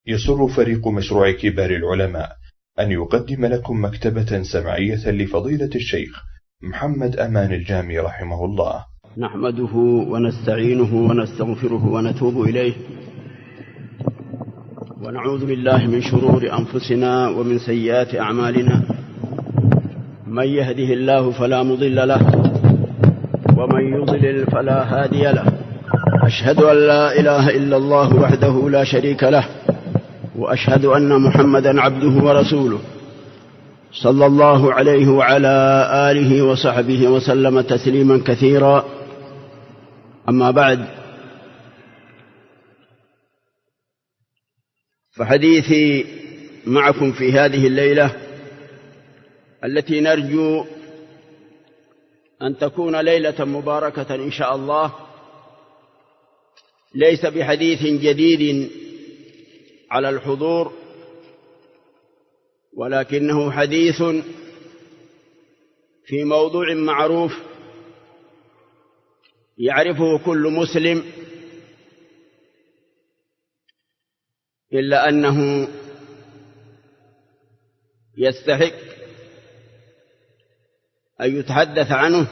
يسر فريق مشروع كبار العلماء أن يقدم لكم مكتبة سمعية لفضيلة الشيخ محمد أمان الجامي رحمه الله. نحمده ونستعينه ونستغفره ونتوب إليه، ونعوذ بالله من شرور أنفسنا ومن سيئات أعمالنا. من يهده الله فلا مضل له، ومن يضلل فلا هادي له. أشهد أن لا إله إلا الله وحده لا شريك له، وأشهد أن محمدا عبده ورسوله، صلى الله عليه وعلى آله وصحبه وسلم تسليما كثيرا. أما بعد، فحديثي معكم في هذه الليلة التي نرجو أن تكون ليلة مباركة إن شاء الله، ليس بحديث جديد على الحضور، ولكنه حديث في موضوع معروف يعرفه كل مسلم، إلا أنه يستحق أن يتحدث عنه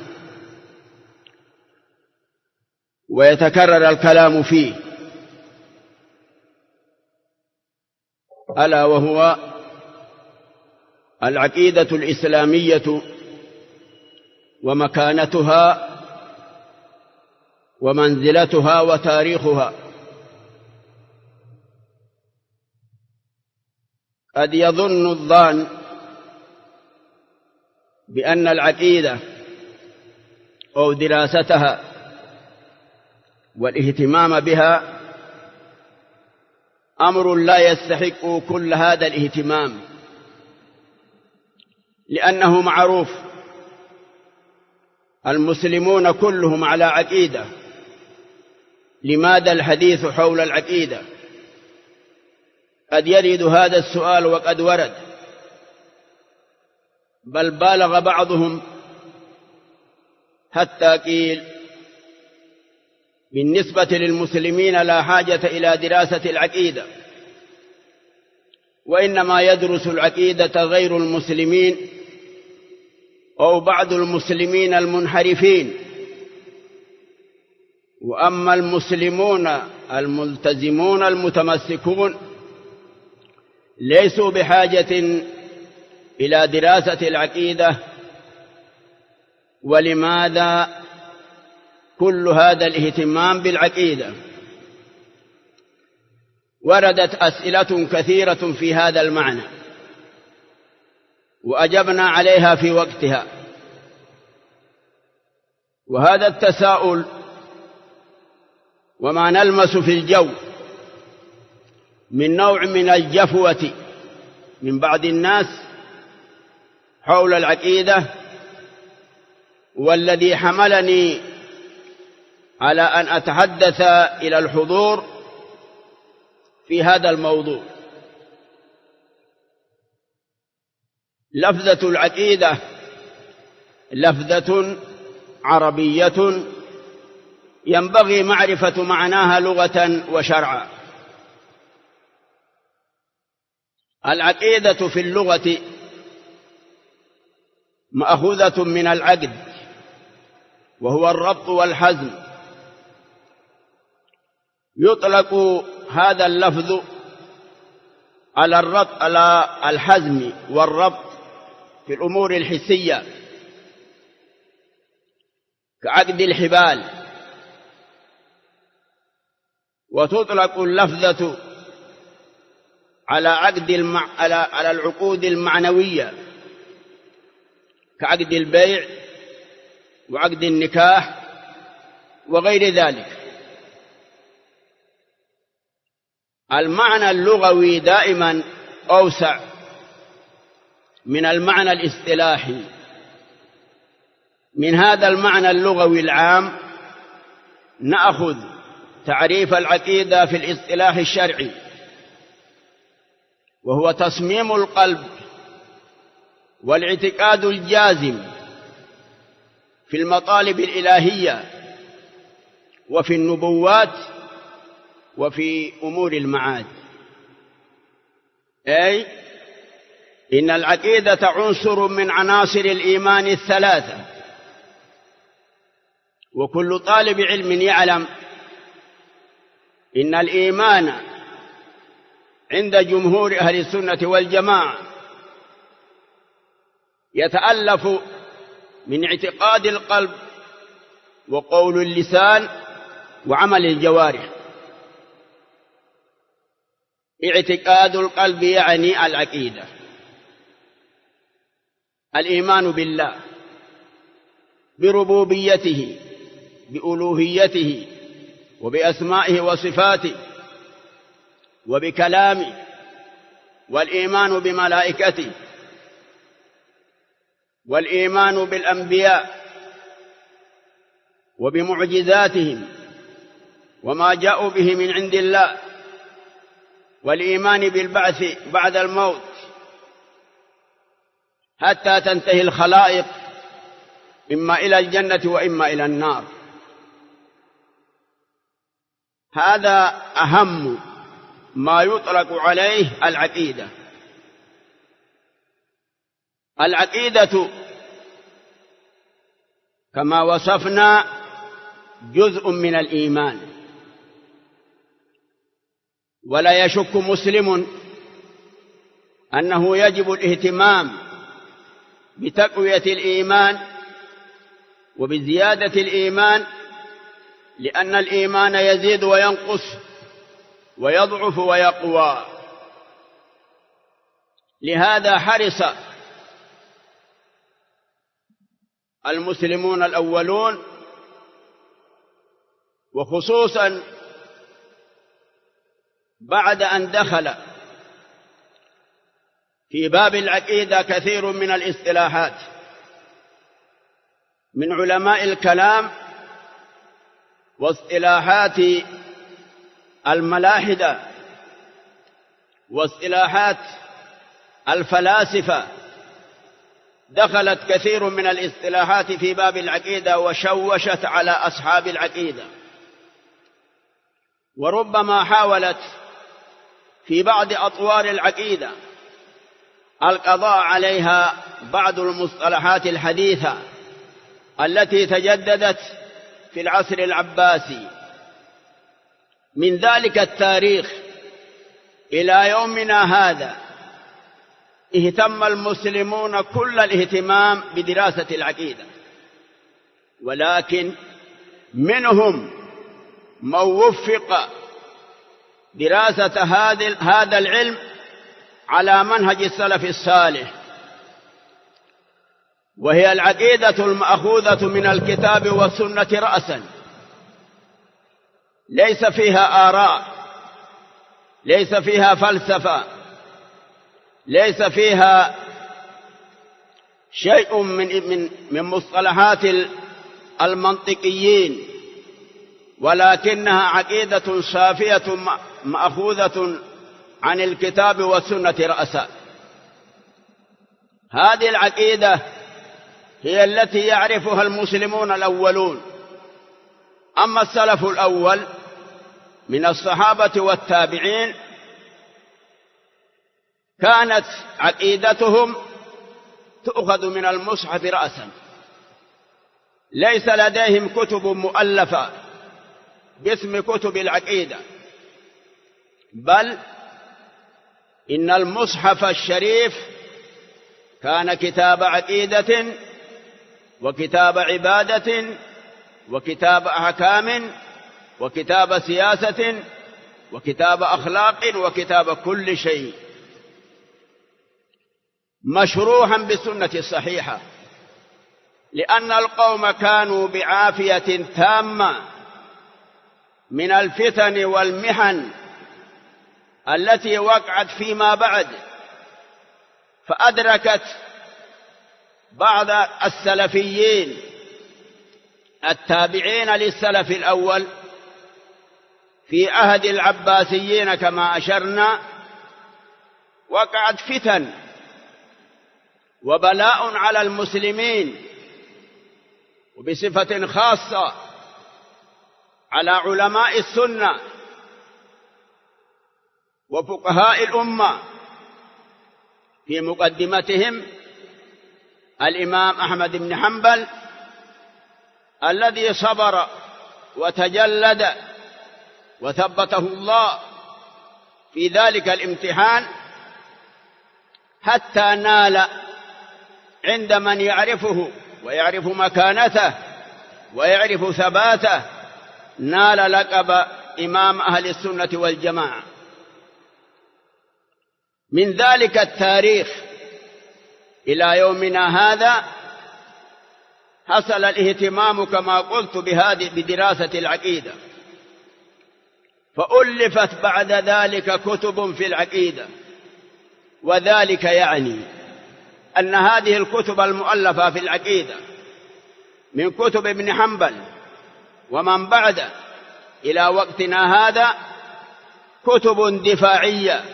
ويتكرر الكلام فيه، ألا وهو العقيدة الإسلامية ومكانتها ومنزلتها وتاريخها. قد يظن الظان بأن العقيدة أو دراستها والاهتمام بها أمر لا يستحق كل هذا الاهتمام، لأنه معروف المسلمون كلهم على عقيدة. لماذا الحديث حول العقيدة؟ قد يرد هذا السؤال وقد ورد، بل بالغ بعضهم حتى قيل بالنسبة للمسلمين لا حاجة إلى دراسة العقيدة، وإنما يدرس العقيدة غير المسلمين أو بعض المسلمين المنحرفين، وأما المسلمون الملتزمون المتمسكون ليسوا بحاجة إلى دراسة العقيدة. ولماذا كل هذا الاهتمام بالعقيدة؟ وردت أسئلة كثيرة في هذا المعنى، وأجبنا عليها في وقتها. وهذا التساؤل وما نلمس في الجو من نوع من الجفوة من بعض الناس حول العقيدة، والذي حملني على أن أتحدث إلى الحضور في هذا الموضوع. لفظة العقيدة لفظة عربية ينبغي معرفة معناها لغة وشرعا. العقيدة في اللغة مأخوذة من العقد، وهو الربط والحزم. يطلق هذا اللفظ على الحزم والربط في الأمور الحسية كعقد الحبال، وتطلق اللفظة على العقود المعنوية كعقد البيع وعقد النكاح وغير ذلك. المعنى اللغوي دائما أوسع من المعنى الاصطلاحي. من هذا المعنى اللغوي العام نأخذ تعريف العقيدة في الاصطلاح الشرعي، وهو تصميم القلب والاعتقاد الجازم في المطالب الإلهية وفي النبوات وفي أمور المعاد. أي إن العقيدة عنصر من عناصر الإيمان الثلاثة، وكل طالب علم يعلم إن الإيمان عند جمهور أهل السنة والجماعة يتألف من اعتقاد القلب وقول اللسان وعمل الجوارح. اعتقاد القلب يعني العقيدة، الإيمان بالله، بربوبيته، بألوهيته، وبأسمائه وصفاته، وبكلامه، والإيمان بملائكته، والإيمان بالأنبياء وبمعجزاتهم وما جاءوا به من عند الله، والإيمان بالبعث بعد الموت حتى تنتهي الخلائق إما إلى الجنة وإما إلى النار. هذا أهم ما يطلق عليه العقيدة. العقيدة كما وصفنا جزء من الإيمان، ولا يشك مسلم أنه يجب الاهتمام بتقوية الإيمان وبزيادة الإيمان، لأن الإيمان يزيد وينقص ويضعف ويقوى. لهذا حرص المسلمون الأولون، وخصوصا بعد أن دخل في باب العقيدة كثير من الاصطلاحات من علماء الكلام واصطلاحات الملاحدة واصطلاحات الفلاسفة، دخلت كثير من الاصطلاحات في باب العقيدة وشوشت على أصحاب العقيدة، وربما حاولت في بعض أطوار العقيدة القضاء عليها بعض المصطلحات الحديثة التي تجددت في العصر العباسي. من ذلك التاريخ إلى يومنا هذا اهتم المسلمون كل الاهتمام بدراسة العقيدة، ولكن منهم من وفق دراسة هذا العلم على منهج السلف الصالح، وهي العقيدة المأخوذة من الكتاب والسنة رأسا، ليس فيها آراء، ليس فيها فلسفة، ليس فيها شيء من مصطلحات المنطقيين، ولكنها عقيدة صافية مأخوذة عن الكتاب والسنة رأسا. هذه العقيدة هي التي يعرفها المسلمون الأولون. أما السلف الأول من الصحابة والتابعين كانت عقيدتهم تؤخذ من المصحف رأسا، ليس لديهم كتب مؤلفة باسم كتب العقيدة، بل إن المصحف الشريف كان كتاب عقيدة وكتاب عبادة وكتاب أحكام وكتاب سياسة وكتاب أخلاق وكتاب كل شيء، مشروحا بالسنة الصحيحة، لأن القوم كانوا بعافية تامة من الفتن والمحن التي وقعت فيما بعد، فأدركت بعض السلفيين التابعين للسلف الأول في عهد العباسيين كما أشرنا، وقعت فتن وبلاء على المسلمين، وبصفة خاصة على علماء السنة وفقهاء الأمة في مقدمتهم الإمام أحمد بن حنبل الذي صبر وتجلد وثبته الله في ذلك الامتحان حتى نال عند من يعرفه ويعرف مكانته ويعرف ثباته، نال لقب إمام أهل السنة والجماعة. من ذلك التاريخ إلى يومنا هذا حصل الاهتمام كما قلت بدراسة العقيدة، فألفت بعد ذلك كتب في العقيدة، وذلك يعني أن هذه الكتب المؤلفة في العقيدة من كتب ابن حنبل ومن بعد إلى وقتنا هذا كتب دفاعية،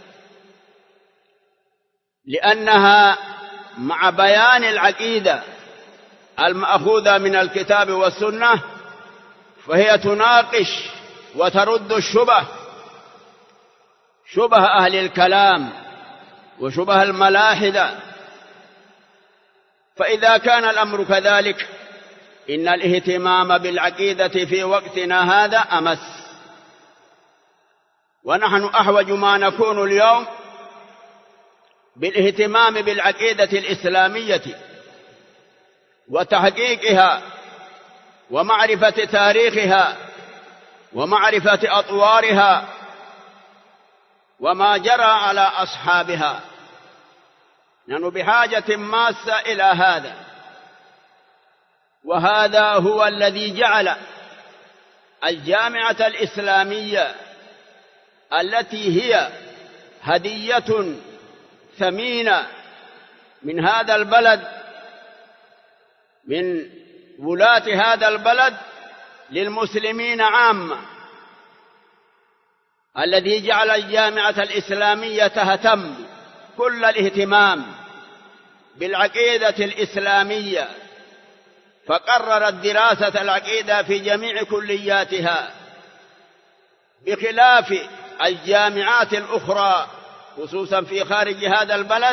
لأنها مع بيان العقيدة المأخوذة من الكتاب والسنة فهي تناقش وترد شبه أهل الكلام وشبه الملاحدة. فإذا كان الأمر كذلك إن الاهتمام بالعقيدة في وقتنا هذا أمس، ونحن أحوج ما نكون اليوم بالاهتمام بالعقيدة الإسلامية وتحقيقها ومعرفة تاريخها ومعرفة أطوارها وما جرى على أصحابها. نحن بحاجة ماسة إلى هذا، وهذا هو الذي جعل الجامعة الإسلامية التي هي هدية ثمينة من هذا البلد، من ولاة هذا البلد للمسلمين عامة، الذي جعل الجامعة الإسلامية تهتم كل الاهتمام بالعقيدة الإسلامية، فقررت دراسة العقيدة في جميع كلياتها، بخلاف الجامعات الأخرى خصوصا في خارج هذا البلد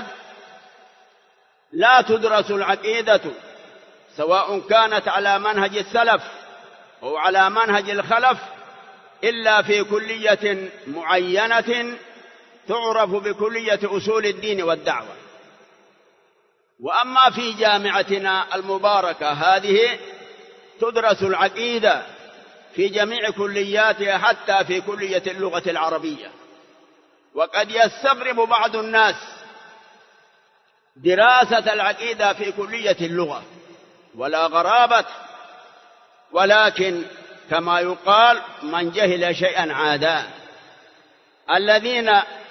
لا تدرس العقيدة، سواء كانت على منهج السلف أو على منهج الخلف، إلا في كلية معينة تعرف بكلية أصول الدين والدعوة. وأما في جامعتنا المباركة هذه تدرس العقيدة في جميع كلياتها، حتى في كلية اللغة العربية. وقد يستغرب بعض الناس دراسة العقيدة في كلية اللغة، ولا غرابة، ولكن كما يقال من جهل شيئا عادا. الذين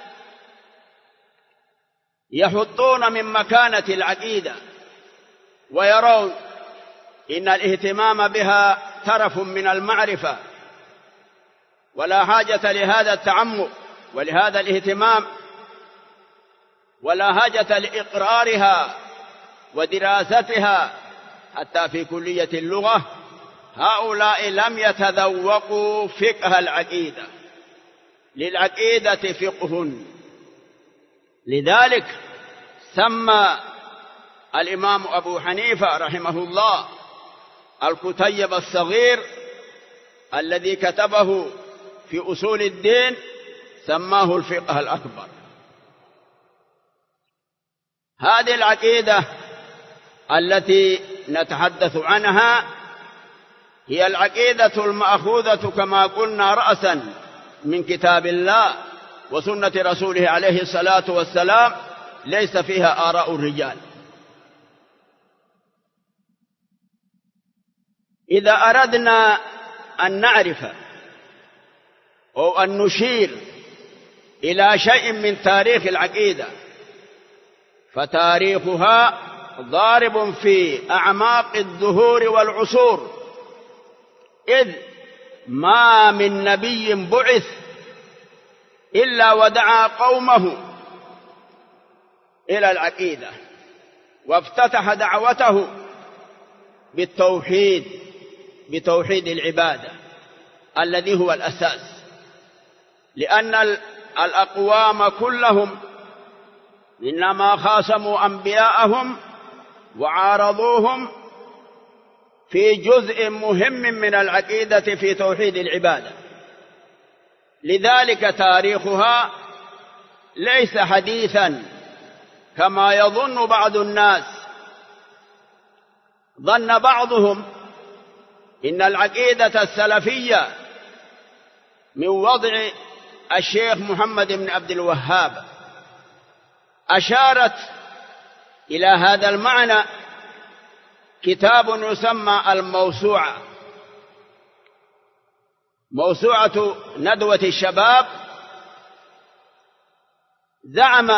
يحطون من مكانة العقيدة ويرون إن الاهتمام بها ترف من المعرفة ولا حاجة لهذا التعمق ولهذا الاهتمام ولا حاجة لإقرارها ودراستها حتى في كلية اللغة، هؤلاء لم يتذوقوا فقه العقيدة. للعقيدة فقه، لذلك سمى الإمام أبو حنيفة رحمه الله الكتيب الصغير الذي كتبه في أصول الدين سماه الفقه الأكبر. هذه العقيدة التي نتحدث عنها هي العقيدة المأخوذة كما قلنا رأسا من كتاب الله وسنة رسوله عليه الصلاة والسلام، ليس فيها آراء الرجال. إذا أردنا أن نعرف أو أن نشير إلى شيء من تاريخ العقيدة فتاريخها ضارب في أعماق الدهور والعصور، إذ ما من نبي بعث إلا ودعا قومه إلى العقيدة، وافتتح دعوته بتوحيد العبادة الذي هو الأساس، لأن الأقوام كلهم إنما خاصموا أنبياءهم وعارضوهم في جزء مهم من العقيدة في توحيد العبادة. لذلك تاريخها ليس حديثا كما يظن بعض الناس. ظن بعضهم إن العقيدة السلفية من وضع الشيخ محمد بن عبد الوهاب. أشارت إلى هذا المعنى كتاب يسمى الموسوعة، موسوعة ندوة الشباب. زعم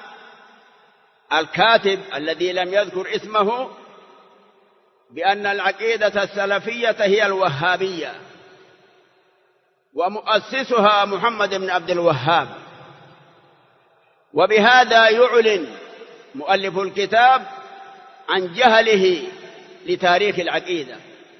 الكاتب الذي لم يذكر اسمه بأن العقيدة السلفية هي الوهابية، ومؤسسها محمد بن عبد الوهاب. وبهذا يعلن مؤلف الكتاب عن جهله لتاريخ العقيدة.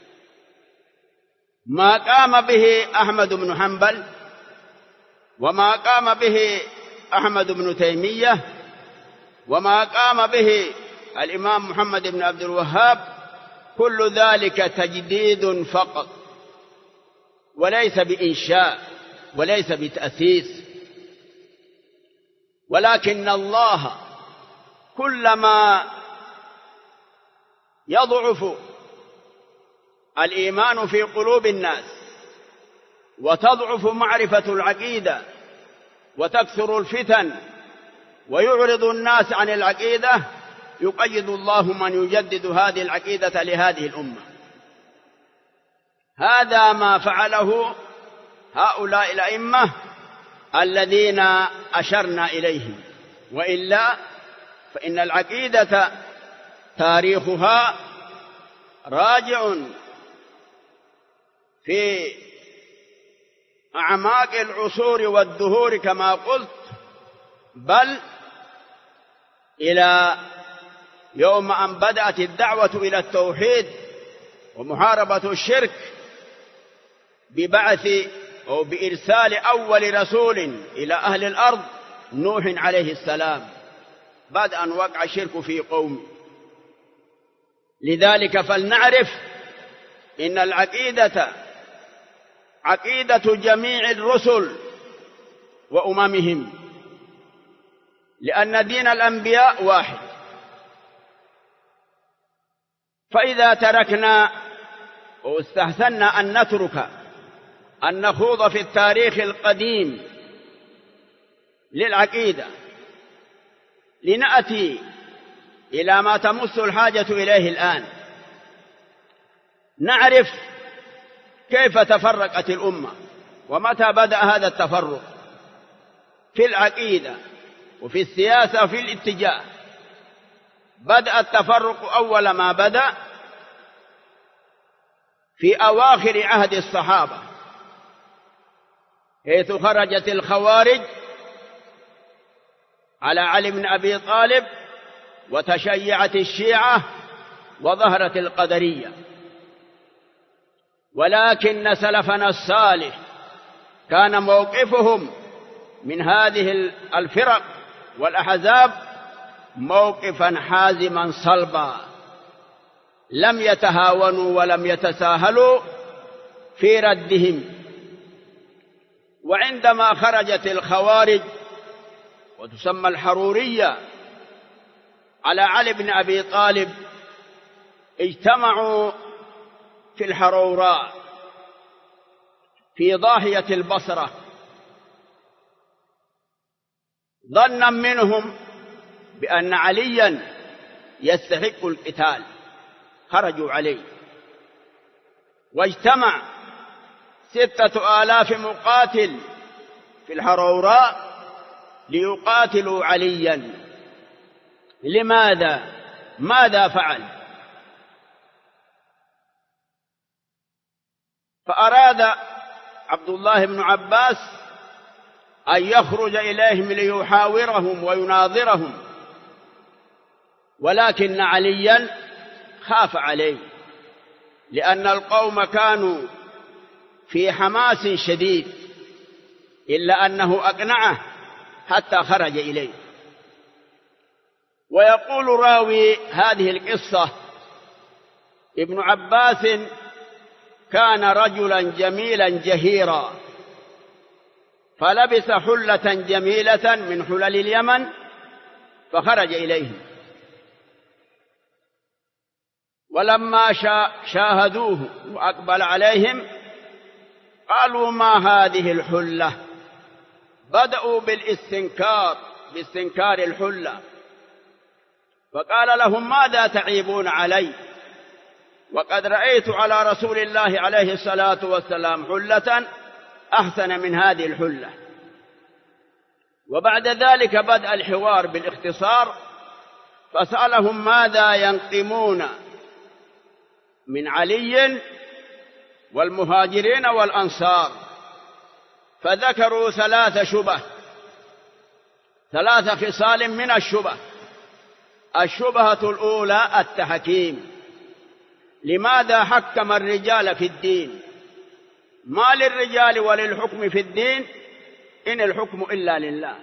ما قام به أحمد بن حنبل وما قام به أحمد بن تيمية وما قام به الإمام محمد بن عبد الوهاب كل ذلك تجديد فقط، وليس بإنشاء وليس بتأسيس. ولكن الله كلما يضعف الإيمان في قلوب الناس وتضعف معرفة العقيدة وتكثر الفتن ويعرض الناس عن العقيدة، يقيد الله من يجدد هذه العقيدة لهذه الأمة. هذا ما فعله هؤلاء الأئمة الذين أشرنا إليهم. وإلا فإن العقيدة تاريخها راجع في أعماق العصور والدهور كما قلت، بل إلى يوم أن بدأت الدعوة إلى التوحيد ومحاربة الشرك ببعث أو بإرسال أول رسول إلى أهل الأرض نوح عليه السلام، بعد أن وقع الشرك في قومه. لذلك فلنعرف إن العقيدة عقيدة جميع الرسل وأممهم، لأن دين الأنبياء واحد. فإذا تركنا واستحسنا أن نترك أن نخوض في التاريخ القديم للعقيدة لنأتي إلى ما تمس الحاجة إليه الآن، نعرف كيف تفرقت الأمة ومتى بدأ هذا التفرق في العقيدة وفي السياسة وفي الاتجاه. بدأ التفرق أول ما بدأ في أواخر عهد الصحابة، حيث خرجت الخوارج على علي بن أبي طالب وتشيعت الشيعة وظهرت القدرية. ولكن سلفنا الصالح كان موقفهم من هذه الفرق والأحزاب موقفا حازما صلبا، لم يتهاونوا ولم يتساهلوا في ردهم. وعندما خرجت الخوارج وتسمى الحرورية على علي بن أبي طالب، اجتمعوا في الحروراء في ضاحية البصرة، ظنا منهم بأن عليا يستحق القتال، خرجوا عليه، واجتمع 6,000 مقاتل في الحروراء ليقاتلوا عليا. لماذا؟ ماذا فعل؟ فأراد عبد الله بن عباس أن يخرج إليهم ليحاورهم ويناظرهم، ولكن عليا خاف عليه، لأن القوم كانوا في حماس شديد، إلا أنه أقنعه حتى خرج إليه. ويقول راوي هذه القصة: ابن عباس كان رجلا جميلا جهيرا، فلبس حلة جميلة من حلل اليمن فخرج إليهم، ولما شاهدوه وأقبل عليهم قالوا: ما هذه الحلة؟ بدأوا باستنكار الحلة، فقال لهم: ماذا تعيبون علي؟ وقد رأيت على رسول الله عليه الصلاة والسلام حلة أحسن من هذه الحلة. وبعد ذلك بدأ الحوار بالاختصار، فسألهم: ماذا ينقمون من علي والمهاجرين والأنصار؟ فذكروا 3 شبه، 3 خصال من الشبه. الشبهة الأولى التحكيم: لماذا حكم الرجال في الدين؟ ما للرجال وللحكم في الدين إن الحكم إلا لله.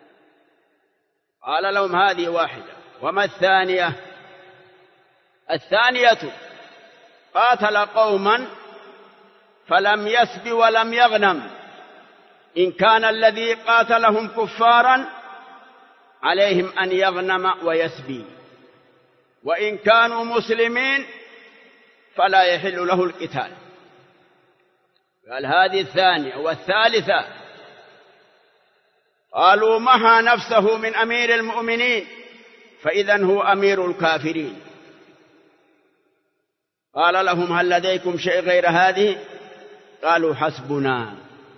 قال لهم: هذه واحدة. وما الثانية؟ الثانية: قاتل قوما فلم يسب ولم يغنم، إن كان الذي قاتلهم كفارا عليهم أن يغنم ويسبي، وإن كانوا مسلمين فلا يحل له القتال. قال: هذه الثانية. والثالثة: قالوا: محى نفسه من أمير المؤمنين فإذن هو أمير الكافرين. قال لهم: هل لديكم شيء غير هذه؟ قالوا: حسبنا.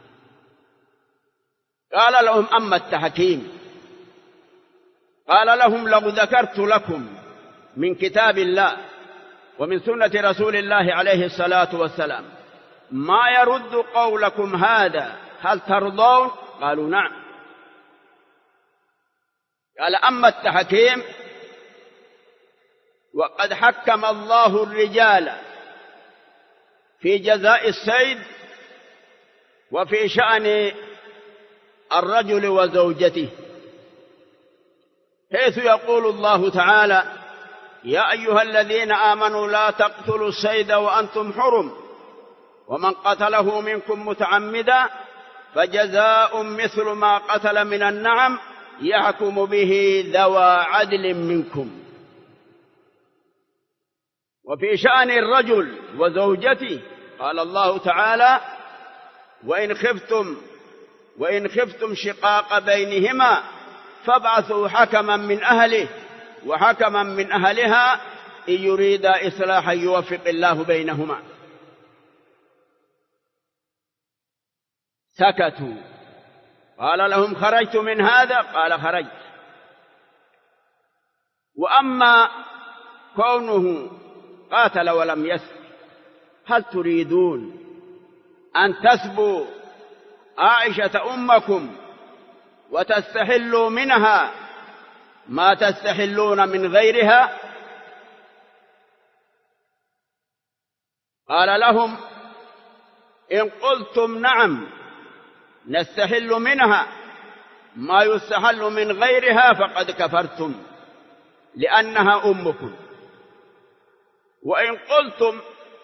قال لهم: أما التحكيم، قال لهم: لو ذكرت لكم من كتاب الله ومن سنة رسول الله عليه الصلاة والسلام ما يرد قولكم هذا، هل ترضون؟ قالوا: نعم. قال: أما التحكيم، وقد حكم الله الرجال في جزاء السيد وفي شأن الرجل وزوجته، حيث يقول الله تعالى: يا أيها الذين آمنوا لا تقتلوا الصيد وأنتم حرم، ومن قتله منكم متعمدا فجزاء مثل ما قتل من النعم يحكم به ذوى عدل منكم. وفي شأن الرجل وزوجته قال الله تعالى: وإن خفتم شقاق بينهما فابعثوا حكما من أهله وحكما من أهلها إن يريدا إصلاحا يوفق الله بينهما. سكتوا. قال لهم: خرجت من هذا؟ قال: خرجت. وأما كونه قاتل ولم يسب، هل تريدون أن تسبوا عائشة أمكم وتستحلوا منها ما تستحلون من غيرها؟ قال لهم: إن قلتم نعم نستحل منها ما يستحل من غيرها فقد كفرتم لأنها أمكم، وإن قلتم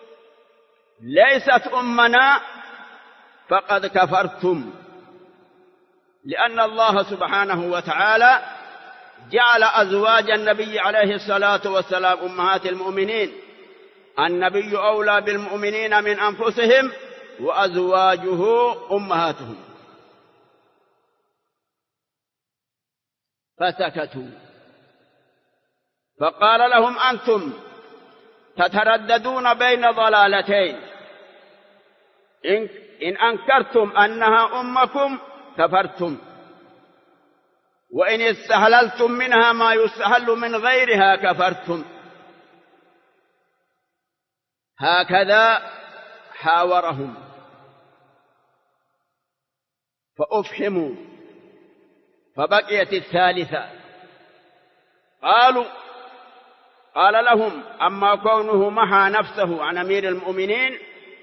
ليست أمنا فقد كفرتم، لأن الله سبحانه وتعالى جعل أزواج النبي عليه الصلاة والسلام أمهات المؤمنين. النبي أولى بالمؤمنين من أنفسهم وأزواجه أمهاتهم. فسكتوا. فقال لهم: أنتم تترددون بين ضلالتين، إن أنكرتم أنها أمكم كفرتم، وإن استحللتم منها ما يستحل من غيرها كفرتم. هكذا حاورهم فأفحموا. فبقيت الثالثة. قال لهم: أما كونه محى نفسه عن أمير المؤمنين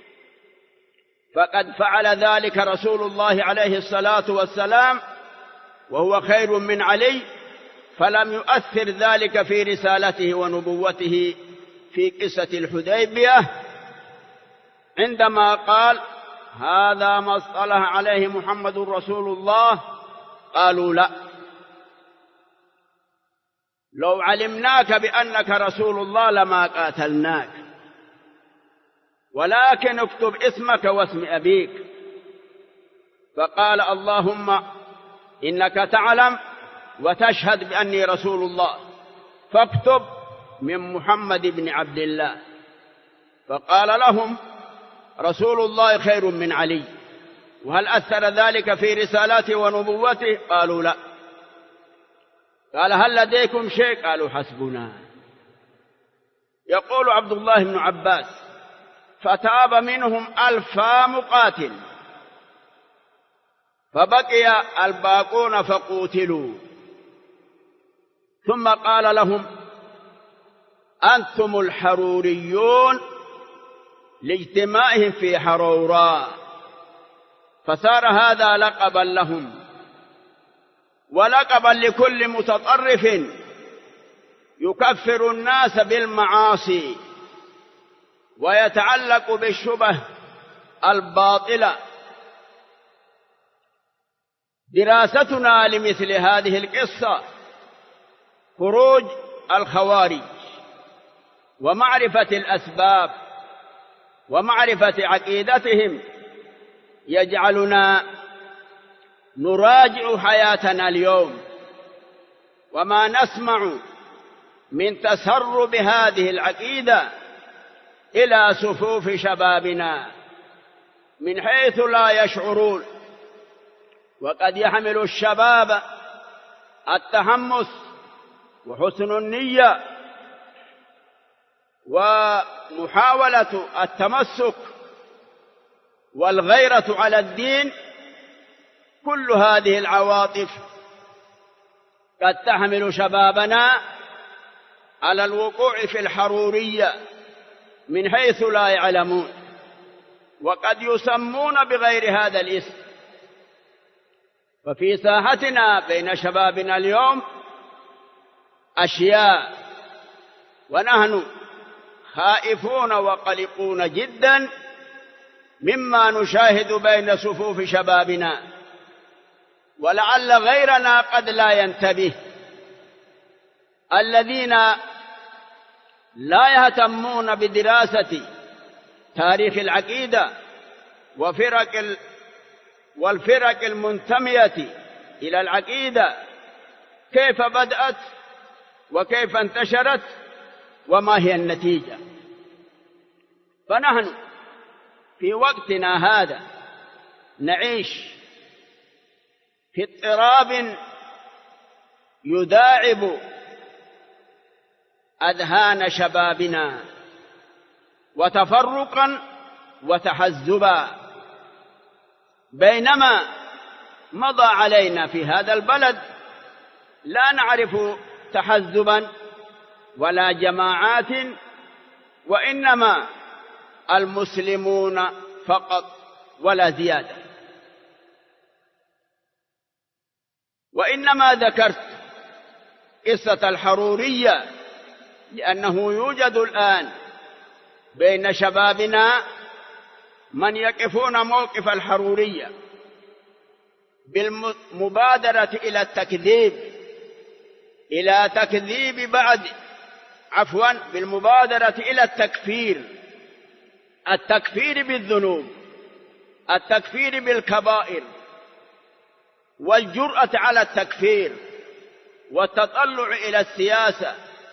فقد فعل ذلك رسول الله عليه الصلاة والسلام وهو خير من علي، فلم يؤثر ذلك في رسالته ونبوته في قصة الحديبية عندما قال هذا ما اصطلح عليه محمد رسول الله. قالوا لا، لو علمناك بأنك رسول الله لما قاتلناك، ولكن اكتب اسمك واسم أبيك. فقال اللهم إنك تعلم وتشهد بأني رسول الله، فاكتب من محمد بن عبد الله. فقال لهم رسول الله خير من علي، وهل أثر ذلك في رسالته ونبوته؟ قالوا لا. قال هل لديكم شيء؟ قالوا حسبنا. يقول عبد الله بن عباس فتاب منهم 1000 مقاتل، فبقي الباقون فقوتلوا، ثم قال لهم أنتم الحروريون لاجتماعهم في حروراء، فصار هذا لقبا لهم ولقبا لكل متطرف يكفر الناس بالمعاصي ويتعلق بالشبه الباطلة. دراستنا لمثل هذه القصة خروج الخوارج ومعرفة الأسباب ومعرفة عقيدتهم يجعلنا نراجع حياتنا اليوم، وما نسمع من تسرب هذه العقيدة إلى صفوف شبابنا من حيث لا يشعرون. وقد يحمل الشباب التحمس وحسن النية ومحاولة التمسك والغيرة على الدين، كل هذه العواطف قد تحمل شبابنا على الوقوع في الحرورية من حيث لا يعلمون، وقد يسمون بغير هذا الاسم. ففي ساحتنا بين شبابنا اليوم أشياء، ونحن خائفون وقلقون جدا مما نشاهد بين صفوف شبابنا، ولعل غيرنا قد لا ينتبه. الذين لا يهتمون بدراسة تاريخ العقيدة والفرق المنتمية إلى العقيدة، كيف بدأت وكيف انتشرت وما هي النتيجة. فنحن في وقتنا هذا نعيش في اضطراب يداعب أذهان شبابنا، وتفرقا وتحزبا، بينما مضى علينا في هذا البلد لا نعرف تحزبا ولا جماعات، وإنما المسلمون فقط ولا زيادة. وإنما ذكرت قصة الحرورية لأنه يوجد الآن بين شبابنا من يقفون موقف الحرورية بالمبادرة إلى بالمبادرة إلى التكفير بالذنوب، التكفير بالكبائر، والجرأة على التكفير، والتطلع إلى السياسة.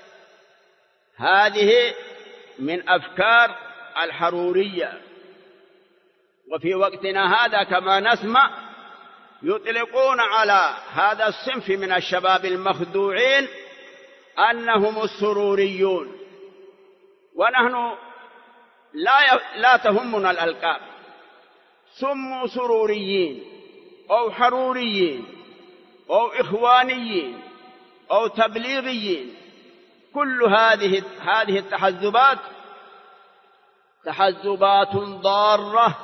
هذه من أفكار الحرورية. وفي وقتنا هذا كما نسمع يطلقون على هذا الصنف من الشباب المخدوعين أنهم السروريون، ونحن لا تهمنا الألقاب، سموا سروريين أو حروريين أو إخوانيين أو تبليغيين، كل هذه التحزبات تحزبات ضارة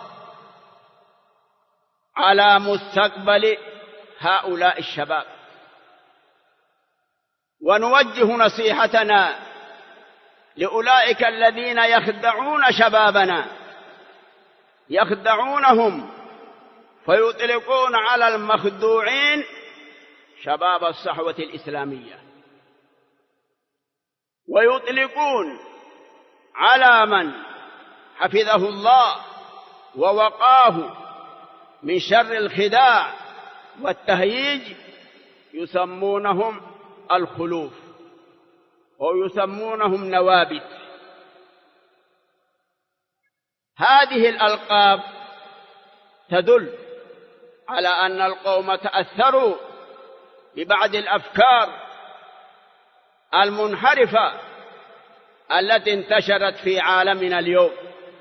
على مستقبل هؤلاء الشباب. ونوجه نصيحتنا لأولئك الذين يخدعون شبابنا، يخدعونهم فيطلقون على المخدوعين شباب الصحوة الإسلامية، ويطلقون على من حفظه الله ووقاه من شر الخداع والتهييج يسمونهم الخلوف ويسمونهم نوابت. هذه الألقاب تدل على أن القوم تأثروا ببعض الأفكار المنحرفة التي انتشرت في عالمنا اليوم.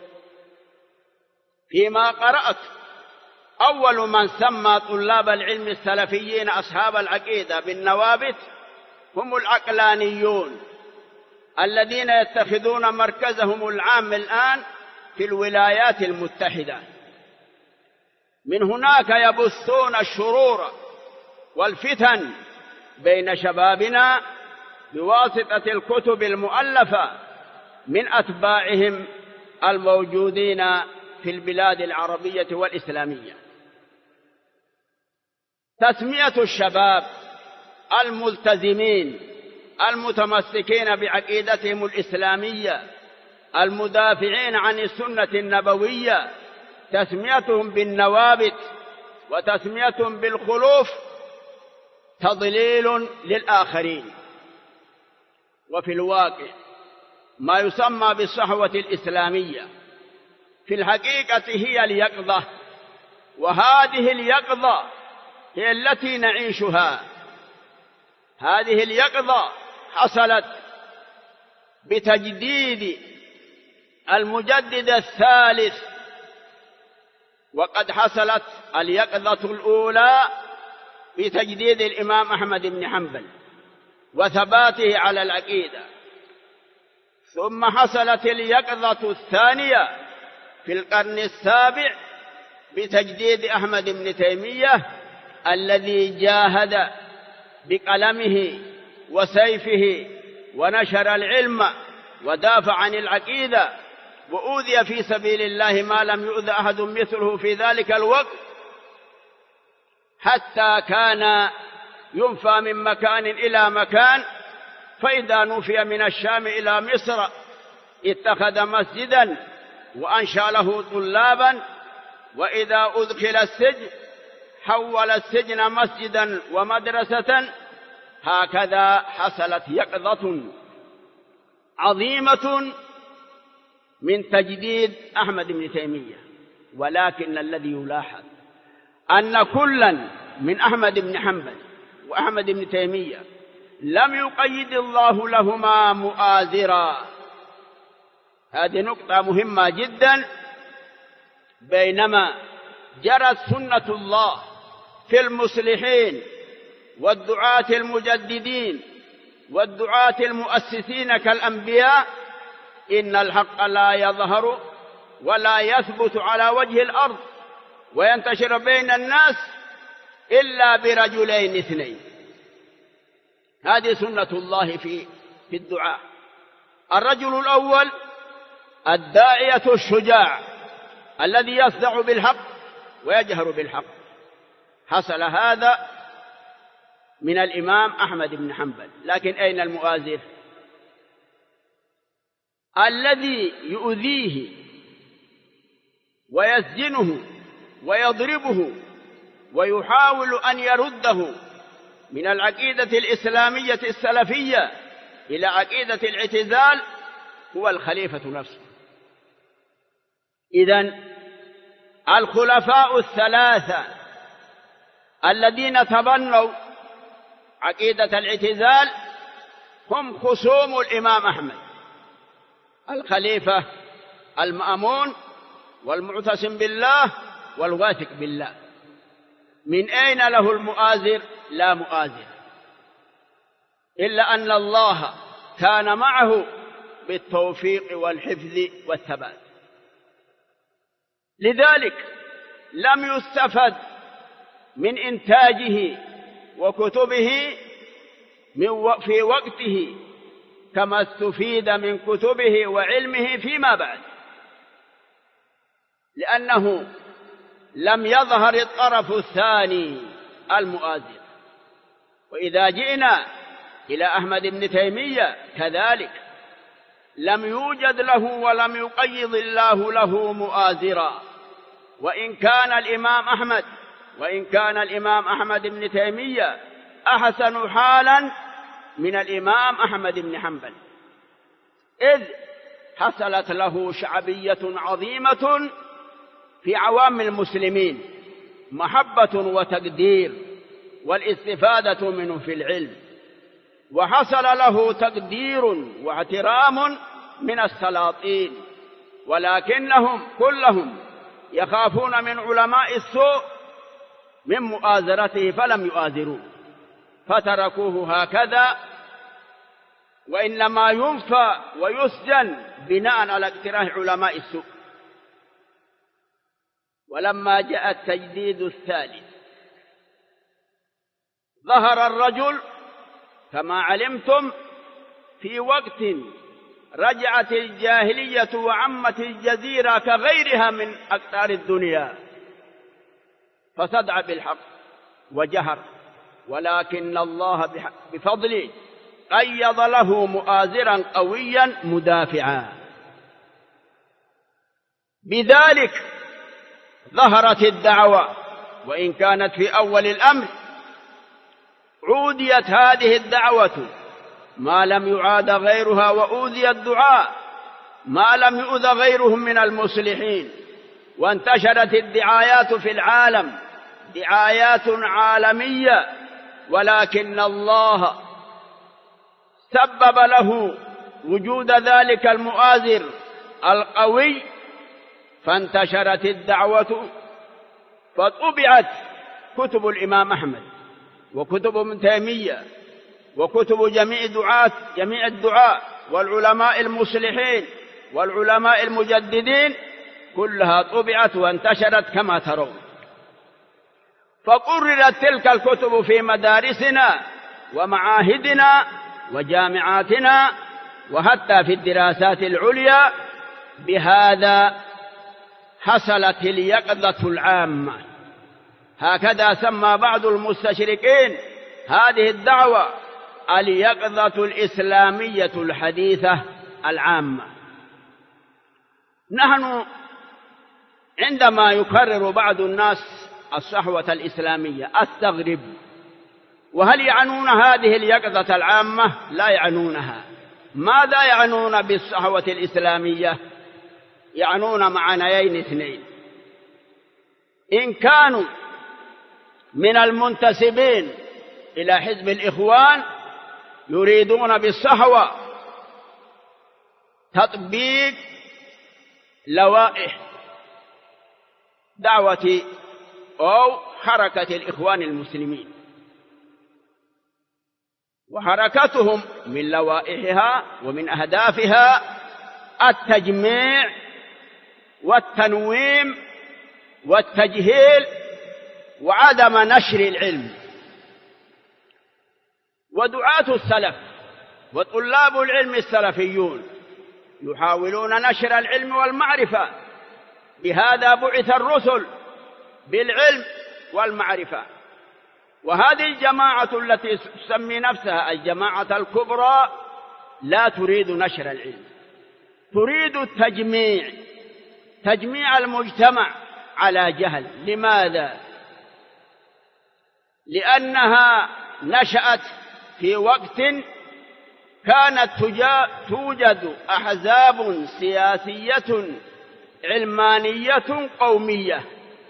فيما قرأت، أول من سمى طلاب العلم السلفيين أصحاب العقيدة بالنوابت هم العقلانيون الذين يتخذون مركزهم العام الآن في الولايات المتحدة. من هناك يبثون الشرور والفتن بين شبابنا بواسطة الكتب المؤلفة من أتباعهم الموجودين في البلاد العربية والإسلامية. تسمية الشباب الملتزمين المتمسكين بعقيدتهم الإسلامية المدافعين عن السنة النبوية، تسميتهم بالنوابت وتسميتهم بالخلوف تضليل للآخرين. وفي الواقع ما يسمى بالصحوة الإسلامية في الحقيقة هي اليقظة، وهذه اليقظة هي التي نعيشها. هذه اليقظة حصلت بتجديد المجدد الثالث، وقد حصلت اليقظة الأولى بتجديد الإمام أحمد بن حنبل وثباته على العقيدة، ثم حصلت اليقظة الثانية في القرن السابع بتجديد أحمد بن تيمية الذي جاهد بقلمه وسيفه ونشر العلم ودافع عن العقيدة، وأوذي في سبيل الله ما لم يؤذ أحد مثله في ذلك الوقت، حتى كان ينفى من مكان إلى مكان، فإذا نفي من الشام إلى مصر اتخذ مسجدا وأنشأ له طلابا، وإذا أدخل السجن حول السجن مسجدا ومدرسة. هكذا حصلت يقظة عظيمة من تجديد أحمد بن تيمية. ولكن الذي يلاحظ أن كلا من أحمد بن حنبل وأحمد بن تيمية لم يقيد الله لهما مؤازرا. هذه نقطة مهمة جدا. بينما جرت سنة الله في المصلحين والدعاة المجددين والدعاة المؤسسين كالأنبياء، إن الحق لا يظهر ولا يثبت على وجه الأرض وينتشر بين الناس إلا برجلين اثنين. هذه سنة الله في الدعاء. الرجل الأول الداعية الشجاع الذي يصدع بالحق ويجهر بالحق. حصل هذا من الإمام أحمد بن حنبل. لكن أين المؤازر الذي يؤذيه ويسجنه ويضربه ويحاول أن يرده من العقيدة الإسلامية السلفية إلى عقيدة الاعتزال؟ هو الخليفة نفسه. إذن الخلفاء الثلاثة الذين تبنوا عقيدة الاعتزال هم خصوم الإمام أحمد: الخليفة المأمون والمعتصم بالله والواثق بالله. من أين له المؤازر؟ لا مؤازر، إلا أن الله كان معه بالتوفيق والحفظ والثبات. لذلك لم يستفد من إنتاجه وكتبه في وقته كما استفيد من كتبه وعلمه فيما بعد، لأنه لم يظهر الطرف الثاني المؤازر. وإذا جئنا إلى أحمد بن تيمية كذلك لم يوجد له ولم يقيض الله له مؤازرا، وإن كان الإمام أحمد بن تيمية أحسن حالا من الإمام أحمد بن حنبل، إذ حصلت له شعبية عظيمة في عوام المسلمين، محبة وتقدير والاستفادة منه في العلم، وحصل له تقدير واحترام من السلاطين، ولكنهم كلهم يخافون من علماء السوء من مؤازرته فلم يؤازروه، فتركوه هكذا، وإنما ينفى ويسجن بناء على اقتراح علماء السوء. ولما جاء التجديد الثالث ظهر الرجل كما علمتم في وقت رجعت الجاهلية وعمت الجزيرة كغيرها من أقطار الدنيا، فصدع بالحق وجهر، ولكن الله بفضله قيض له مؤازرا قويا مدافعا. بذلك ظهرت الدعوة، وإن كانت في أول الأمر عوديت هذه الدعوة ما لم يعاد غيرها، وأوذي الدعاء ما لم يؤذ غيرهم من المصلحين، وانتشرت الدعايات في العالم دعايات عالمية، ولكن الله سبب له وجود ذلك المؤازر القوي، فانتشرت الدعوة، فطبعت كتب الإمام أحمد وكتب ابن تيمية وكتب جميع الدعاة والعلماء المصلحين والعلماء المجددين، كلها طبعت وانتشرت كما ترون. فقررت تلك الكتب في مدارسنا ومعاهدنا وجامعاتنا وحتى في الدراسات العليا. بهذا حصلت اليقظة العامة، هكذا سمى بعض المستشرقين هذه الدعوة اليقظة الإسلامية الحديثة العامة. نحن عندما يكرر بعض الناس الصحوة الإسلامية أستغرب، وهل يعنون هذه اليقظة العامة؟ لا يعنونها. ماذا يعنون بالصحوة الإسلامية؟ يعنون معنيين اثنين: إن كانوا من المنتسبين إلى حزب الإخوان يريدون بالصحوة تطبيق لوائح دعوة أو حركة الإخوان المسلمين، وحركتهم من لوائحها ومن أهدافها التجميع والتنويم والتجهيل وعدم نشر العلم. ودعاة السلف وطلاب العلم السلفيون يحاولون نشر العلم والمعرفة، بهذا بعث الرسل بالعلم والمعرفة. وهذه الجماعة التي تسمي نفسها الجماعة الكبرى لا تريد نشر العلم، تريد تجميع المجتمع على جهل. لماذا؟ لأنها نشأت في وقت كانت توجد أحزاب سياسية علمانية قومية،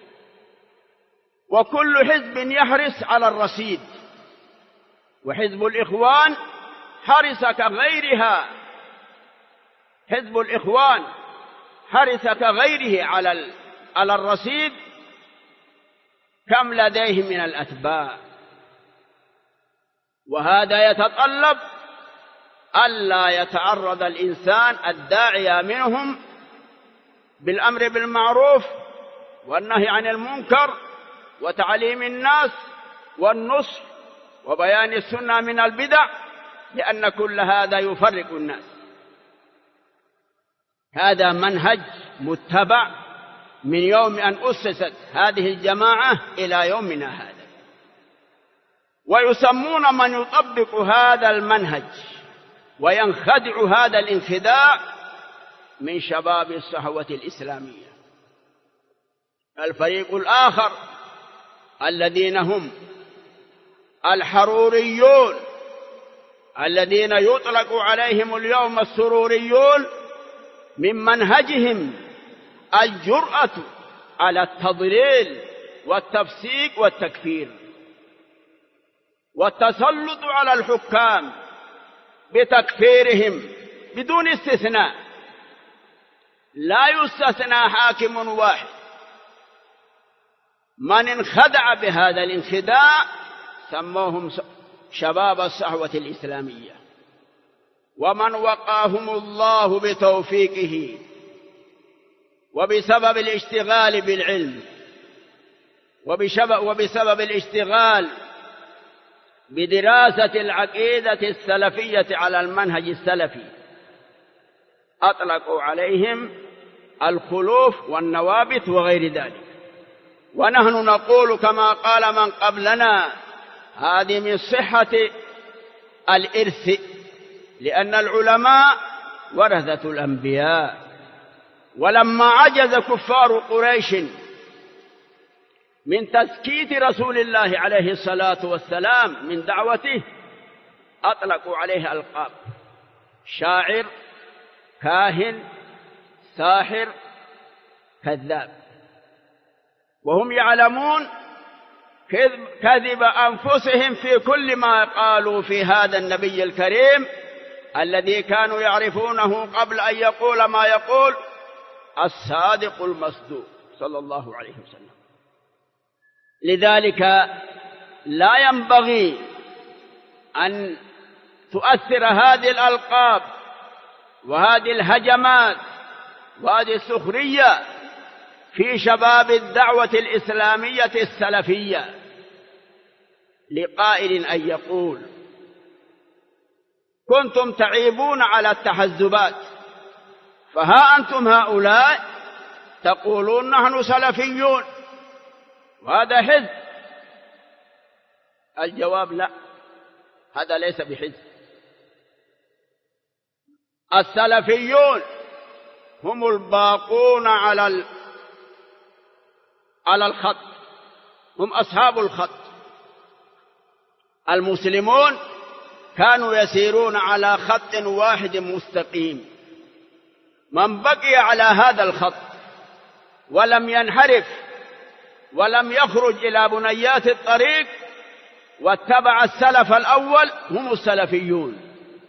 وكل حزب يحرص على الرصيد، وحزب الإخوان حرص كغيرها، حزب الإخوان حرص كغيره على الرصيد كم لديه من الأتباع. وهذا يتطلب ألا يتعرض الإنسان الداعية منهم بالأمر بالمعروف والنهي عن المنكر وتعليم الناس والنصح وبيان السنة من البدع، لأن كل هذا يفرق الناس. هذا منهج متبع من يوم أن أسست هذه الجماعة إلى يومنا هذا. ويسمون من يطبق هذا المنهج وينخدع هذا الانخداع من شباب الصحوة الإسلامية. الفريق الآخر الذين هم الحروريون، الذين يطلق عليهم اليوم السروريون، من منهجهم الجرأة على التضليل والتفسيق والتكفير والتسلط على الحكام بتكفيرهم بدون استثناء، لا يستثنى حاكم واحد. من انخدع بهذا الانخداع سموهم شباب الصحوة الإسلامية، ومن وقاهم الله بتوفيقه وبسبب الاشتغال بالعلم وبسبب الاشتغال بدراسة العقيدة السلفية على المنهج السلفي، أطلقوا عليهم الخلوف والنوابت وغير ذلك. ونحن نقول كما قال من قبلنا: هذه من صحة الإرث، لأن العلماء ورثة الأنبياء. ولما عجز كفار قريش من تسكيت رسول الله عليه الصلاة والسلام من دعوته، أطلقوا عليه ألقاب: شاعر، كاهن، ساحر، كذاب، وهم يعلمون كذب أنفسهم في كل ما قالوا في هذا النبي الكريم الذي كانوا يعرفونه قبل أن يقول ما يقول، الصادق المصدوق صلى الله عليه وسلم. لذلك لا ينبغي أن تؤثر هذه الألقاب وهذه الهجمات وهذه السخرية في شباب الدعوة الإسلامية السلفية، لقائل أن يقول: كنتم تعيبون على التحزبات، فها أنتم هؤلاء تقولون نحن سلفيون وهذا حزب. الجواب: لا، هذا ليس بحزب. السلفيون هم الباقون على الخط، هم أصحاب الخط. المسلمون كانوا يسيرون على خط واحد مستقيم، من بقي على هذا الخط ولم ينحرف ولم يخرج إلى بنيات الطريق واتبع السلف الأول هم السلفيون،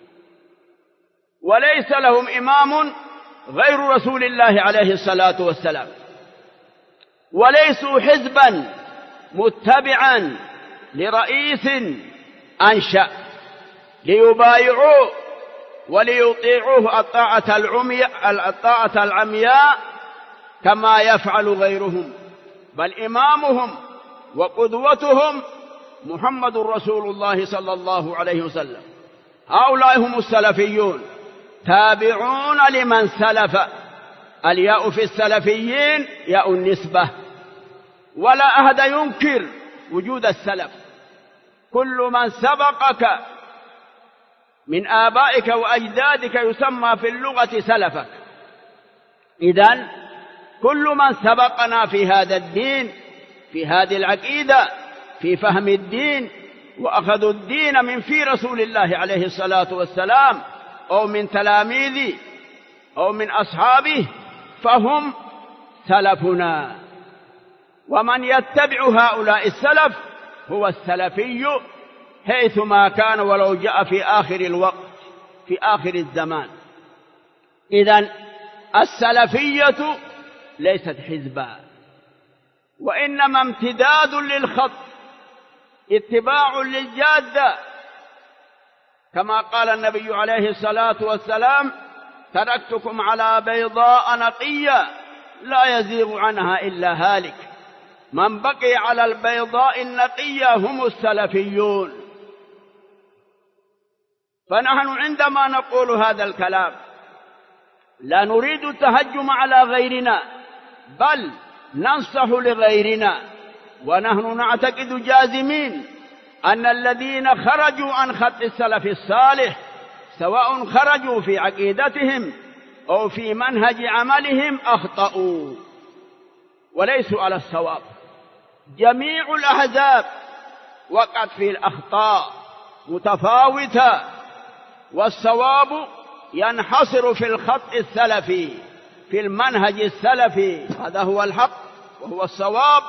وليس لهم إمام غير رسول الله عليه الصلاة والسلام، وليسوا حزبا متبعا لرئيس أنشأ ليبايعوه وليطيعوه الطاعة العمياء كما يفعل غيرهم، بل إمامهم وقدوتهم محمد رسول الله صلى الله عليه وسلم. هؤلاء هم السلفيون، تابعون لمن سلف. الياء في السلفيين ياء النسبة، ولا أحد ينكر وجود السلف. كل من سبقك من آبائك وأجدادك يسمى في اللغة سلفك. إذن كل من سبقنا في هذا الدين، في هذه العقيدة، في فهم الدين، وأخذوا الدين من في رسول الله عليه الصلاة والسلام أو من تلاميذه أو من أصحابه، فهم سلفنا. ومن يتبع هؤلاء السلف هو السلفي حيثما كان، ولو جاء في آخر الوقت، في آخر الزمان. إذن السلفية ليست حزبا، وإنما امتداد للخط، اتباع للجادة، كما قال النبي عليه الصلاة والسلام: تركتكم على بيضاء نقية لا يزيغ عنها إلا هالك. من بقي على البيضاء النقية هم السلفيون، فنحن عندما نقول هذا الكلام لا نريد التهجم على غيرنا، بل ننصح لغيرنا، ونحن نعتقد جازمين أن الذين خرجوا عن خط السلف الصالح سواء خرجوا في عقيدتهم أو في منهج عملهم أخطأوا وليسوا على الصواب. جميع الأحزاب وقعت في الأخطاء متفاوتة، والصواب ينحصر في الخط السلفي، في المنهج السلفي، هذا هو الحق وهو الصواب،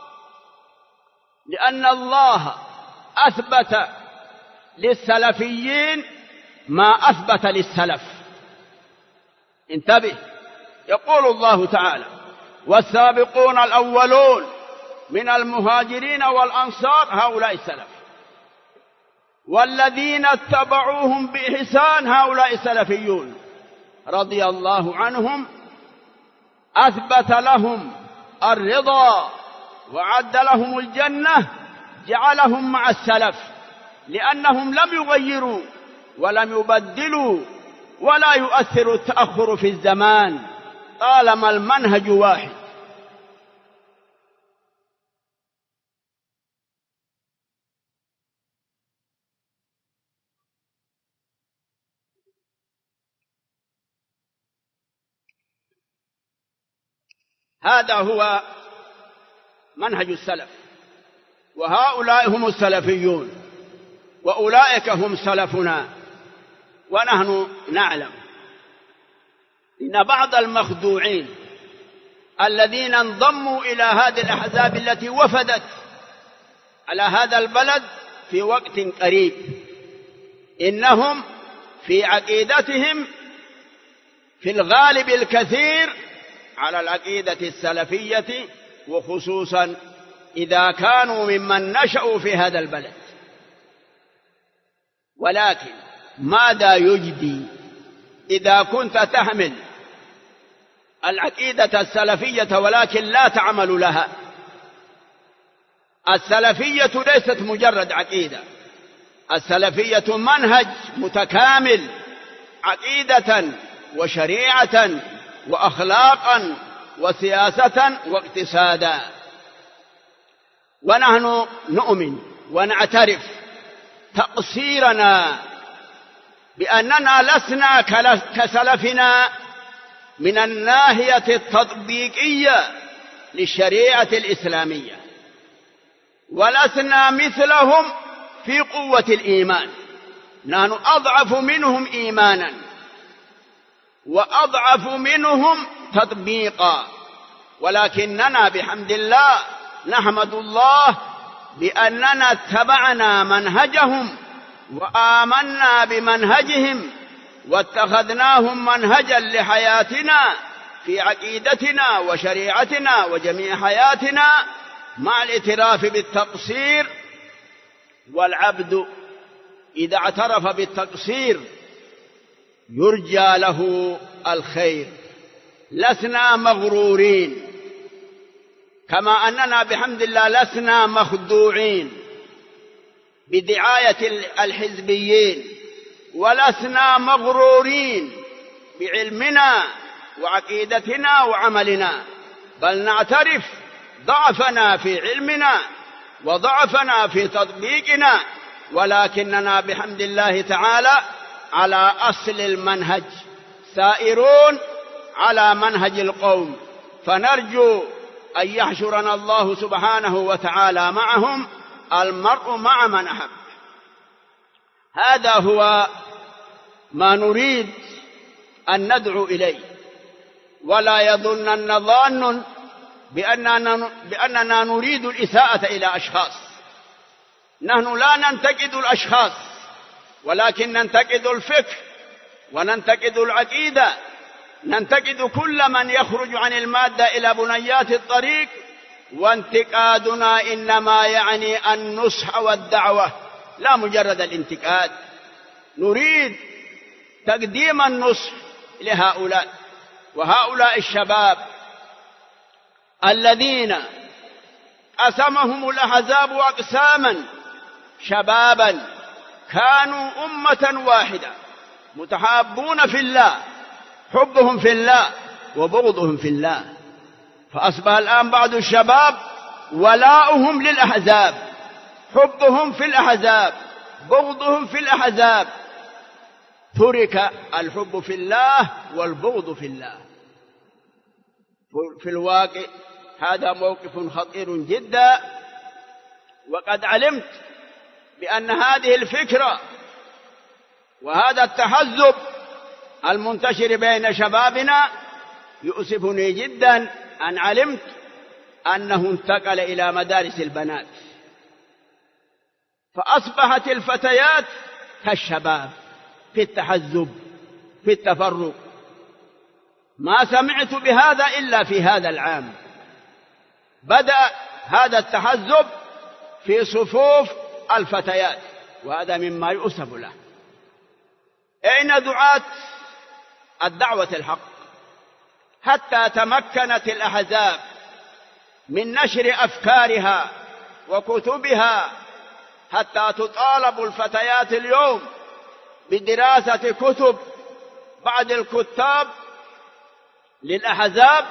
لأن الله أثبت للسلفيين ما أثبت للسلف. انتبه، يقول الله تعالى: والسابقون الأولون من المهاجرين والأنصار هؤلاء السلف، والذين اتبعوهم بإحسان هؤلاء السلفيون رضي الله عنهم، أثبت لهم الرضا وعد لهم الجنة، جعلهم مع السلف لأنهم لم يغيروا ولم يبدلوا، ولا يؤثر التأخر في الزمان طالما المنهج واحد. هذا هو منهج السلف، وهؤلاء هم السلفيون، وأولئك هم سلفنا. ونحن نعلم إن بعض المخدوعين الذين انضموا إلى هذه الأحزاب التي وفدت على هذا البلد في وقت قريب، إنهم في عقيدتهم في الغالب الكثير على العقيدة السلفية، وخصوصا إذا كانوا ممن نشأوا في هذا البلد. ولكن ماذا يجدي إذا كنت تحمل العقيدة السلفية ولكن لا تعمل لها؟ السلفية ليست مجرد عقيدة، السلفية منهج متكامل، عقيدة وشريعة وأخلاقا وسياسة واقتصادا. ونحن نؤمن ونعترف تقصيرنا بأننا لسنا كسلفنا من الناحية التطبيقية للشريعة الإسلامية، ولسنا مثلهم في قوة الإيمان، نحن أضعف منهم إيمانا وأضعف منهم تطبيقا، ولكننا بحمد الله نحمد الله بأننا اتبعنا منهجهم وآمنا بمنهجهم واتخذناهم منهجا لحياتنا في عقيدتنا وشريعتنا وجميع حياتنا، مع الاعتراف بالتقصير. والعبد إذا اعترف بالتقصير يرجى له الخير. لسنا مغرورين، كما أننا بحمد الله لسنا مخدوعين بدعاية الحزبيين، ولسنا مغرورين بعلمنا وعقيدتنا وعملنا، بل نعترف ضعفنا في علمنا وضعفنا في تطبيقنا، ولكننا بحمد الله تعالى على أصل المنهج، سائرون على منهج القوم، فنرجو أن يحشرنا الله سبحانه وتعالى معهم، المرء مع من أحب. هذا هو ما نريد أن ندعو إليه، ولا يظنن ظان بأننا نريد الإساءة إلى أشخاص. نحن لا ننتقد الأشخاص، ولكن ننتقد الفكر وننتقد العقيدة، ننتقد كل من يخرج عن المادة إلى بنيات الطريق، وانتقادنا إنما يعني النصح والدعوة لا مجرد الانتقاد. نريد تقديم النصح لهؤلاء، وهؤلاء الشباب الذين قسمهم الأحزاب أقساما: شبابا كانوا أمة واحدة متحابون في الله، حبهم في الله وبغضهم في الله. فأصبح الآن بعض الشباب ولاؤهم للأحزاب، حبهم في الأحزاب، بغضهم في الأحزاب، ترك الحب في الله والبغض في الله. في الواقع هذا موقف خطير جدا، وقد علمت بأن هذه الفكرة وهذا التحزب المنتشر بين شبابنا يؤسفني جدا أن علمت أنه انتقل إلى مدارس البنات، فأصبحت الفتيات كالشباب في التحزب في التفرق. ما سمعت بهذا إلا في هذا العام، بدأ هذا التحزب في صفوف الفتيات، وهذا مما يؤسف له. أين دعاة الدعوة الحق؟ حتى تمكنت الأحزاب من نشر أفكارها وكتبها، حتى تطالب الفتيات اليوم بدراسة كتب بعض الكتاب للأحزاب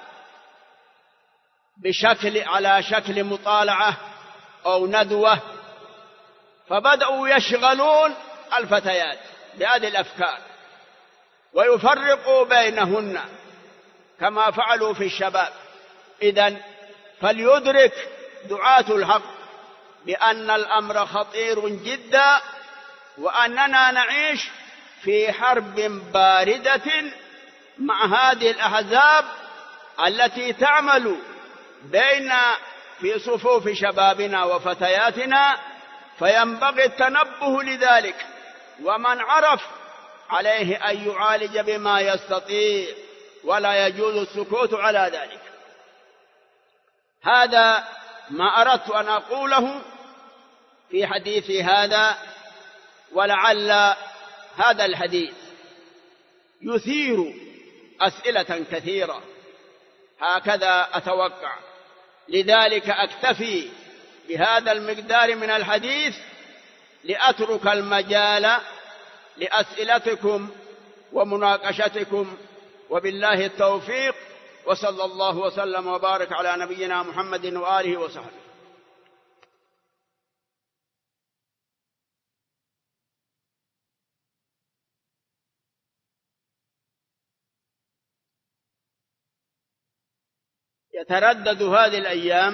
على شكل مطالعة أو ندوة. فبدأوا يشغلون الفتيات بهذه الأفكار ويفرقوا بينهن كما فعلوا في الشباب. إذن فليدرك دعاة الحق بأن الأمر خطير جدا، وأننا نعيش في حرب باردة مع هذه الأحزاب التي تعمل في صفوف شبابنا وفتياتنا، فينبغي التنبه لذلك، ومن عرف عليه أن يعالج بما يستطيع، ولا يجوز السكوت على ذلك. هذا ما أردت أن أقوله في حديثي هذا، ولعل هذا الحديث يثير أسئلة كثيرة، هكذا أتوقع. لذلك أكتفي بهذا المقدار من الحديث لأترك المجال لأسئلتكم ومناقشتكم، وبالله التوفيق، وصلى الله وسلم وبارك على نبينا محمد وآله وصحبه. يتردد هذه الأيام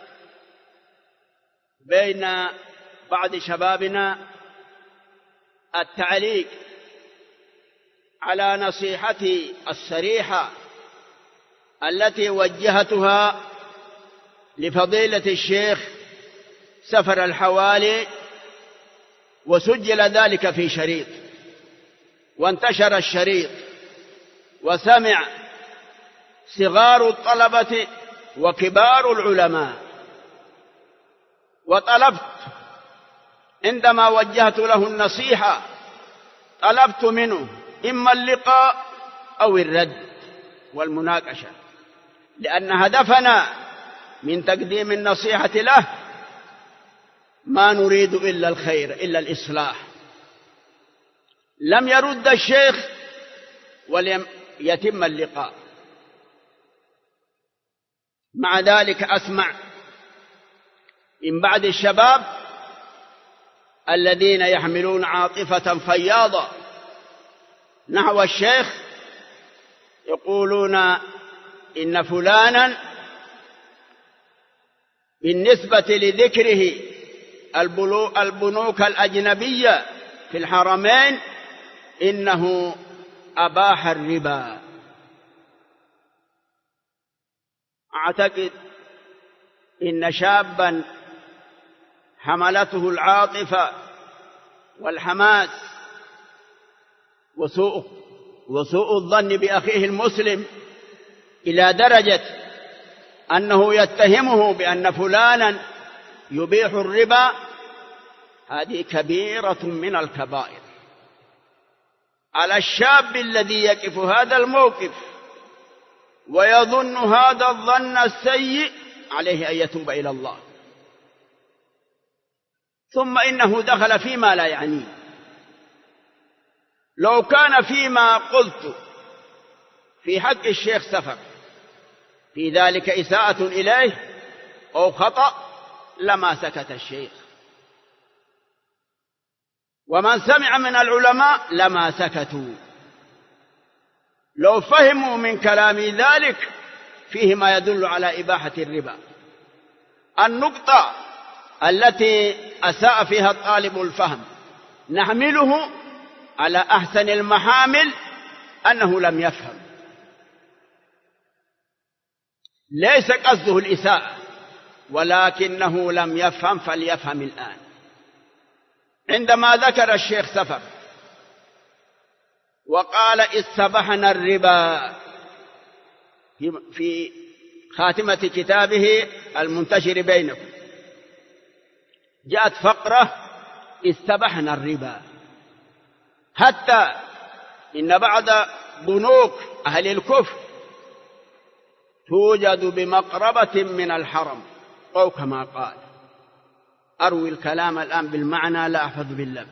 بين بعض شبابنا التعليق على نصيحتي الصريحة التي وجهتها لفضيلة الشيخ سفر الحوالي، وسجل ذلك في شريط، وانتشر الشريط وسمع صغار الطلبة وكبار العلماء. وطلبت عندما وجهت له النصيحة، طلبت منه إما اللقاء أو الرد والمناقشة، لأن هدفنا من تقديم النصيحة له ما نريد إلا الخير، إلا الإصلاح. لم يرد الشيخ ولم يتم اللقاء. مع ذلك أسمع من بعض الشباب الذين يحملون عاطفة فياضة نحو الشيخ، يقولون إن فلانا بالنسبة لذكره البنوك الأجنبية في الحرمين إنه أباح الربا. أعتقد إن شابا حملته العاطفة والحماس وسوء الظن بأخيه المسلم إلى درجة أنه يتهمه بأن فلانا يبيح الربا، هذه كبيرة من الكبائر. على الشاب الذي يقف هذا الموقف ويظن هذا الظن السيء عليه أن يتوب إلى الله، ثم إنه دخل فيما لا يعنيه. لو كان فيما قلت في حق الشيخ سفر في ذلك إساءة إليه أو خطأ لما سكت الشيخ، ومن سمع من العلماء لما سكتوا. لو فهموا من كلامي ذلك فيه ما يدل على إباحة الربا. النقطة التي أساء فيها الطالب الفهم نحمله على أحسن المحامل أنه لم يفهم، ليس قصده الإساءة، ولكنه لم يفهم، فليفهم الآن. عندما ذكر الشيخ سفر وقال استبحنا الربا في خاتمة كتابه المنتشر بينكم، جاءت فقرة استبحنا الربا، حتى إن بعض بنوك أهل الكفر توجد بمقربة من الحرم أو كما قال. أروي الكلام الآن بالمعنى لا أحفظ باللفظ.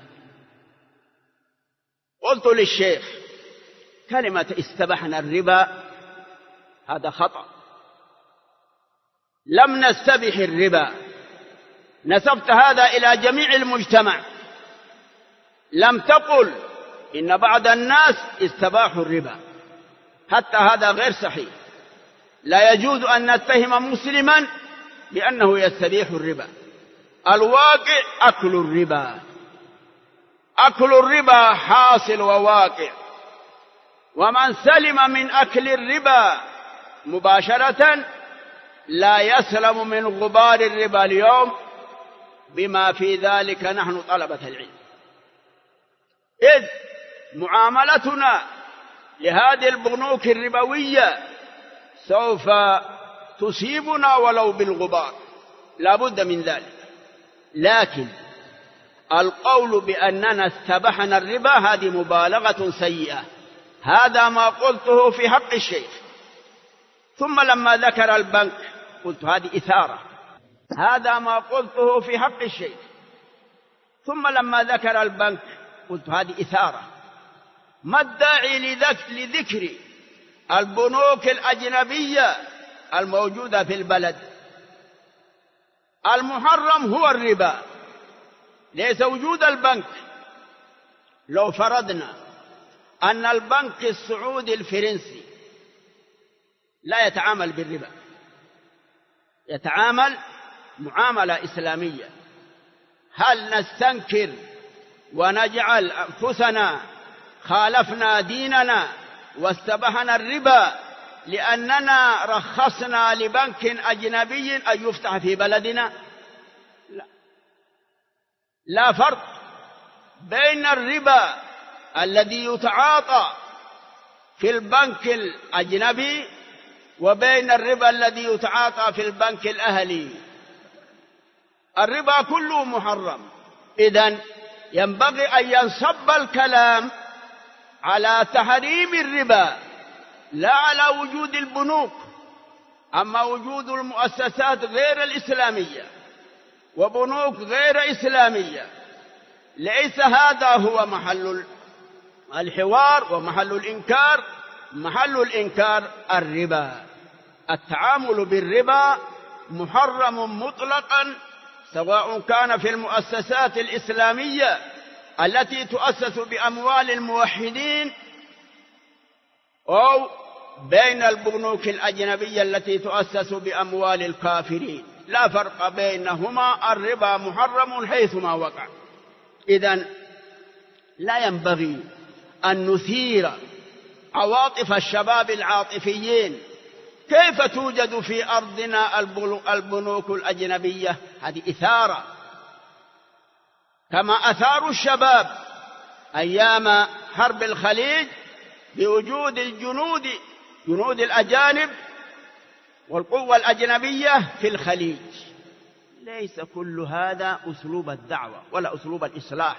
قلت للشيخ كلمة استبحنا الربا هذا خطأ، لم نستبح الربا، نسبت هذا إلى جميع المجتمع، لم تقل إن بعض الناس استباحوا الربا، حتى هذا غير صحيح. لا يجوز أن نتهم مسلما بأنه يستبيح الربا. الواقع أكل الربا، أكل الربا حاصل وواقع، ومن سلم من أكل الربا مباشرة لا يسلم من غبار الربا اليوم، بما في ذلك نحن طلبة العلم، إذ معاملتنا لهذه البنوك الربوية سوف تصيبنا ولو بالغبار، لا بد من ذلك. لكن القول بأننا استبحنا الربا هذه مبالغة سيئة، هذا ما قلته في حق الشيخ. ثم لما ذكر البنك قلت هذه إثارة، هذا ما قلته في حق الشيخ. ثم لما ذكر البنك قلت هذه إثارة. ما الداعي لذكر البنوك الأجنبية الموجودة في البلد؟ المحرم هو الربا، ليس وجود البنك. لو فرضنا أن البنك السعودي الفرنسي لا يتعامل بالربا، يتعامل معاملة إسلامية، هل نستنكر ونجعل أنفسنا خالفنا ديننا واستبحنا الربا لأننا رخصنا لبنك أجنبي أن يفتح في بلدنا؟ لا، لا فرق بين الربا الذي يتعاطى في البنك الأجنبي وبين الربا الذي يتعاطى في البنك الأهلي. الربا كله محرم. إذن ينبغي أن ينصب الكلام على تحريم الربا لا على وجود البنوك. أما وجود المؤسسات غير الإسلامية وبنوك غير إسلامية ليس هذا هو محل الحوار ومحل الإنكار. محل الإنكار الربا. التعامل بالربا محرم مطلقا، سواء كان في المؤسسات الإسلامية التي تؤسس بأموال الموحدين أو بين البنوك الأجنبية التي تؤسس بأموال الكافرين، لا فرق بينهما، الربا محرم حيثما وقع. إذن لا ينبغي أن نثير عواطف الشباب العاطفيين. كيف توجد في أرضنا البنوك الأجنبية؟ هذه إثارة، كما أثاروا الشباب أيام حرب الخليج بوجود جنود الأجانب والقوة الأجنبية في الخليج. ليس كل هذا أسلوب الدعوة ولا أسلوب الإصلاح،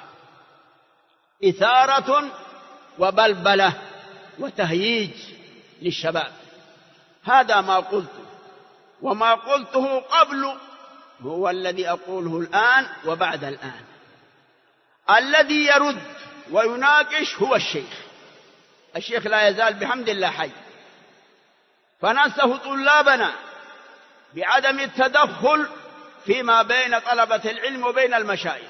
إثارة وبلبلة وتهييج للشباب. هذا ما قلته، وما قلته قبل هو الذي أقوله الآن وبعد الآن. الذي يرد ويناقش هو الشيخ لا يزال بحمد الله حي، فننصح طلابنا بعدم التدخل فيما بين طلبة العلم وبين المشايخ.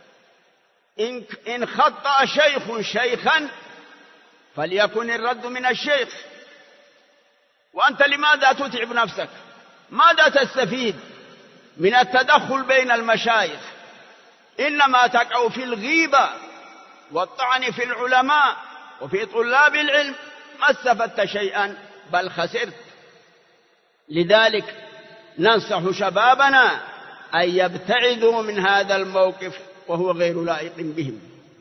إن خطأ شيخ شيخا فليكن الرد من الشيخ. وأنت لماذا تتعب نفسك؟ ماذا تستفيد من التدخل بين المشايخ؟ إنما تقع في الغيبة والطعن في العلماء وفي طلاب العلم، ما استفدت شيئا بل خسرت. لذلك ننصح شبابنا أن يبتعدوا من هذا الموقف وهو غير لائق بهم.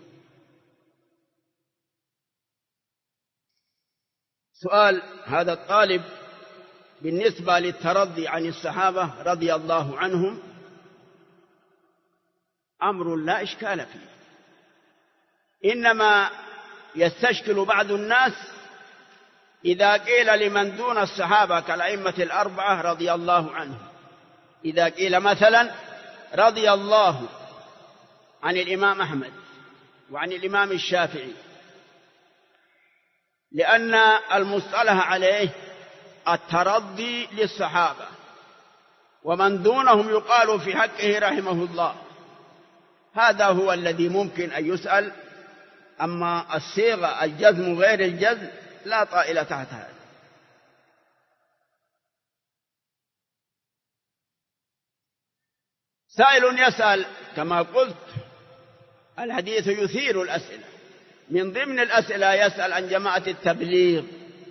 سؤال هذا الطالب بالنسبة للترضي عن الصحابة رضي الله عنهم أمر لا إشكال فيه، إنما يستشكل بعض الناس إذا قيل لمن دون الصحابة كالأئمة الأربعة رضي الله عنهم، إذا قيل مثلا رضي الله عن الإمام أحمد وعن الإمام الشافعي، لأن المصطلح عليه الترضي للصحابة، ومن دونهم يقال في حقه رحمه الله. هذا هو الذي ممكن أن يسأل، أما الصيغة الجزم غير الجزم لا طائل تحت هذا. سائل يسأل كما قلت الحديث يثير الأسئلة، من ضمن الأسئلة يسأل عن جماعة التبليغ.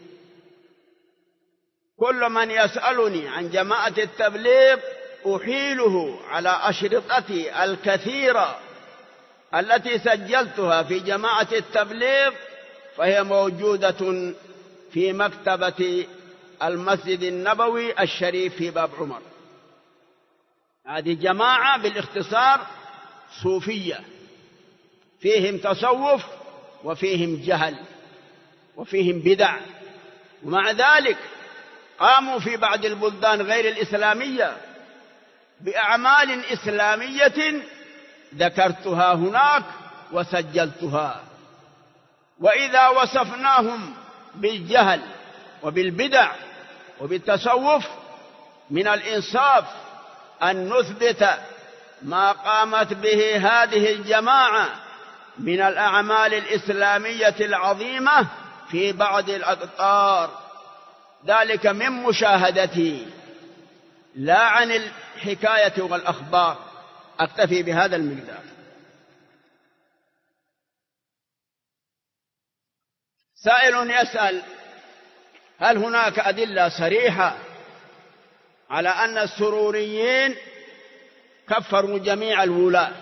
كل من يسألني عن جماعة التبليغ أحيله على أشرطتي الكثيرة التي سجلتها في جماعة التبليغ، فهي موجودة في مكتبة المسجد النبوي الشريف في باب عمر. هذه جماعة بالاختصار صوفية، فيهم تصوف وفيهم جهل وفيهم بدع، ومع ذلك قاموا في بعض البلدان غير الإسلامية بأعمال إسلامية ذكرتها هناك وسجلتها. وإذا وصفناهم بالجهل وبالبدع وبالتصوف من الإنصاف أن نثبت ما قامت به هذه الجماعة من الأعمال الإسلامية العظيمة في بعض الأقطار، ذلك من مشاهدتي لا عن الحكاية والأخبار. أكتفي بهذا المقدار. سائل يسأل هل هناك أدلة صريحة على أن السروريين كفروا جميع الولاة؟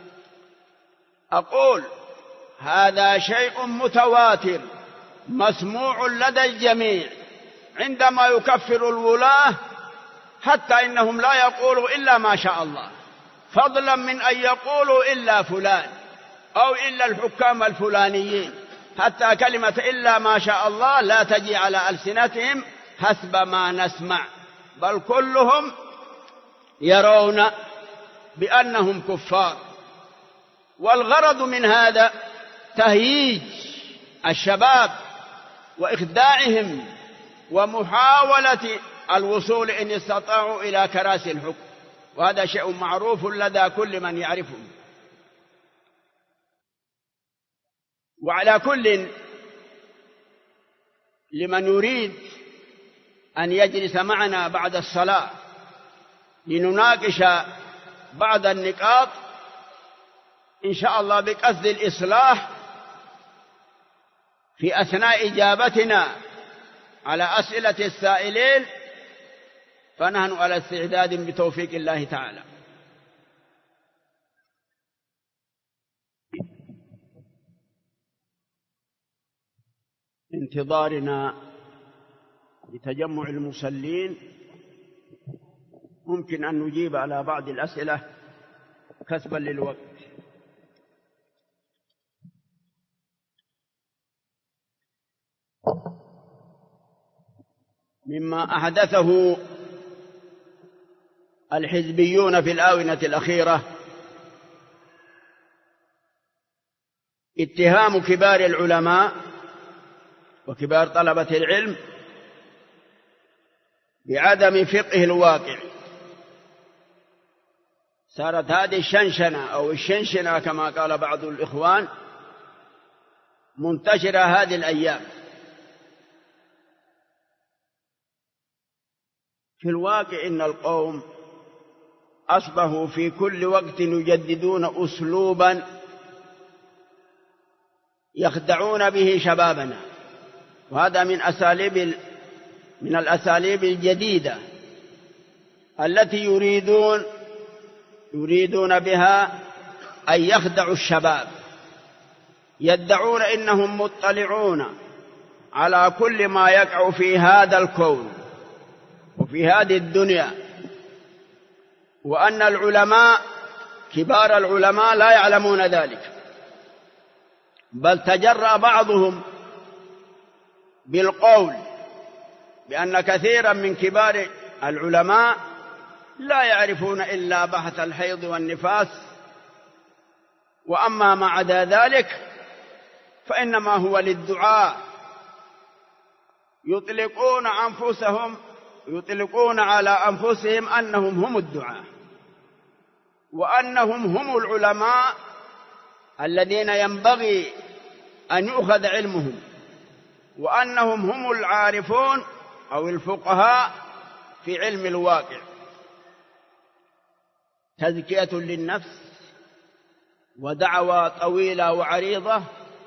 أقول هذا شيء متواتر مسموع لدى الجميع عندما يكفر الولاة، حتى إنهم لا يقولوا إلا ما شاء الله، فضلا من أن يقولوا إلا فلان أو إلا الحكام الفلانيين. حتى كلمة إلا ما شاء الله لا تجي على ألسنتهم حسب ما نسمع، بل كلهم يرون بأنهم كفار. والغرض من هذا تهييج الشباب وإخداعهم ومحاولة الوصول إن استطاعوا إلى كراسي الحكم، وهذا شيء معروف لدى كل من يعرفه. وعلى كل لمن يريد أن يجلس معنا بعد الصلاة لنناقش بعض النقاط إن شاء الله بقصد الإصلاح في أثناء إجابتنا على أسئلة السائلين، فنحن على استعداد بتوفيق الله تعالى. انتظارنا لتجمع المصلين ممكن أن نجيب على بعض الأسئلة كسبا للوقت. مما أحدثه الحزبيون في الآونة الأخيرة اتهام كبار العلماء وكبار طلبة العلم بعدم فقه الواقع. صارت هذه الشنشنة أو الشنشنة كما قال بعض الإخوان منتشرة هذه الأيام. في الواقع إن القوم أصبحوا في كل وقت يجددون أسلوبا يخدعون به شبابنا، وهذا من الأساليب الجديدة التي يريدون بها أن يخدعوا الشباب. يدعون إنهم مطلعون على كل ما يقع في هذا الكون وفي هذه الدنيا، وأن العلماء كبار العلماء لا يعلمون ذلك، بل تجرأ بعضهم بالقول بأن كثيرا من كبار العلماء لا يعرفون إلا بحث الحيض والنفاس، وأما ما عدا ذلك فإنما هو للدعاء. يطلقون على أنفسهم أنهم هم الدعاء، وأنهم هم العلماء الذين ينبغي أن يؤخذ علمهم، وأنهم هم العارفون أو الفقهاء في علم الواقع. تزكية للنفس ودعوى طويلة وعريضة،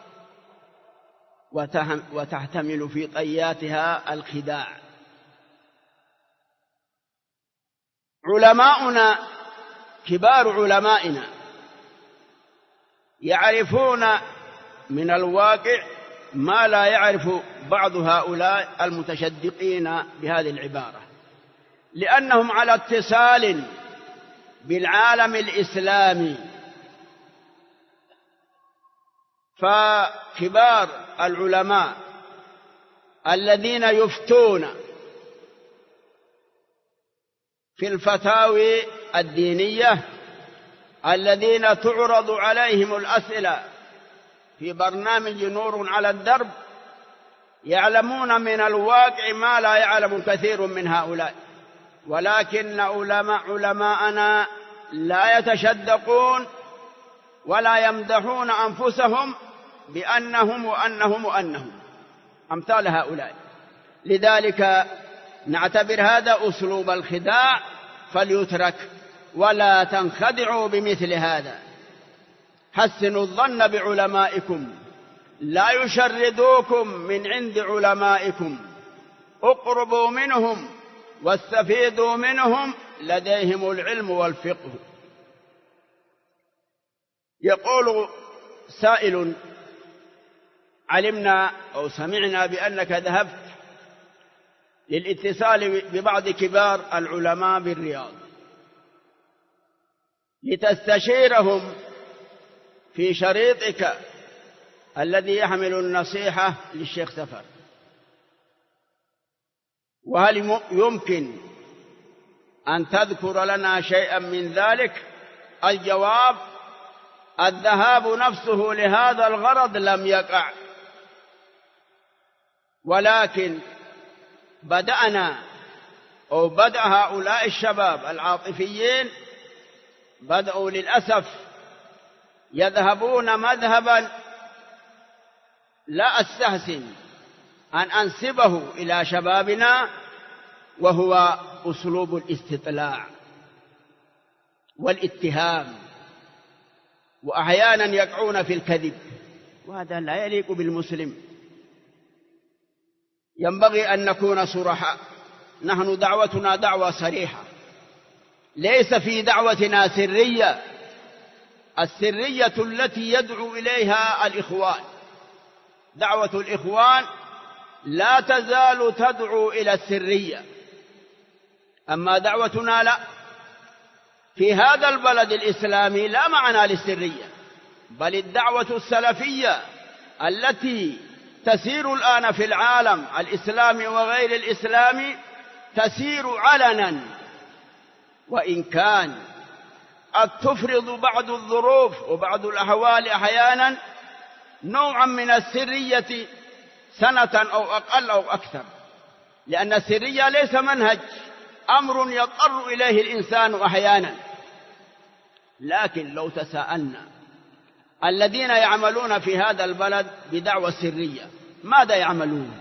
وتحتمل في طياتها الخداع. علماؤنا كبار علمائنا يعرفون من الواقع ما لا يعرف بعض هؤلاء المتشدقين بهذه العبارة، لأنهم على اتصال بالعالم الإسلامي. فكبار العلماء الذين يفتون في الفتاوي الدينية، الذين تعرض عليهم الأسئلة في برنامج نور على الدرب، يعلمون من الواقع ما لا يعلم كثير من هؤلاء، ولكن علماءنا لا يتشدقون ولا يمدحون أنفسهم بأنهم أمثال هؤلاء. لذلك نعتبر هذا أسلوب الخداع فليترك، ولا تنخدعوا بمثل هذا. حسنوا الظن بعلمائكم لا يشردوكم من عند علمائكم، اقربوا منهم واستفيدوا منهم، لديهم العلم والفقه. يقول سائل: علمنا أو سمعنا بأنك ذهبت للاتصال ببعض كبار العلماء بالرياض لتستشيرهم في شريطك الذي يحمل النصيحة للشيخ سفر، وهل يمكن أن تذكر لنا شيئا من ذلك؟ الجواب: الذهاب نفسه لهذا الغرض لم يقع، ولكن بدأ هؤلاء الشباب العاطفيين بدأوا للأسف يذهبون مذهبا لا أستحسن أن أنسبه إلى شبابنا، وهو أسلوب الاستطلاع والاتهام، وأحيانا يقعون في الكذب، وهذا لا يليق بالمسلم. ينبغي أن نكون صرحاء. نحن دعوتنا دعوة صريحة، ليس في دعوتنا سرية. السرية التي يدعو إليها الإخوان، دعوة الإخوان لا تزال تدعو إلى السرية، أما دعوتنا لا. في هذا البلد الإسلامي لا معنى للسرية، بل الدعوة السلفية التي تسير الآن في العالم الإسلامي وغير الإسلامي تسير علنا وإن كان قد تفرض بعض الظروف وبعض الأحوال أحيانا نوعا من السرية سنة أو أقل أو أكثر، لأن السرية ليس منهج، أمر يضطر إليه الإنسان أحيانا. لكن لو تساءلنا الذين يعملون في هذا البلد بدعوى السرية ماذا يعملون؟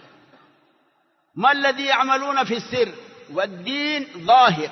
ما الذي يعملون في السر؟ والدين ظاهر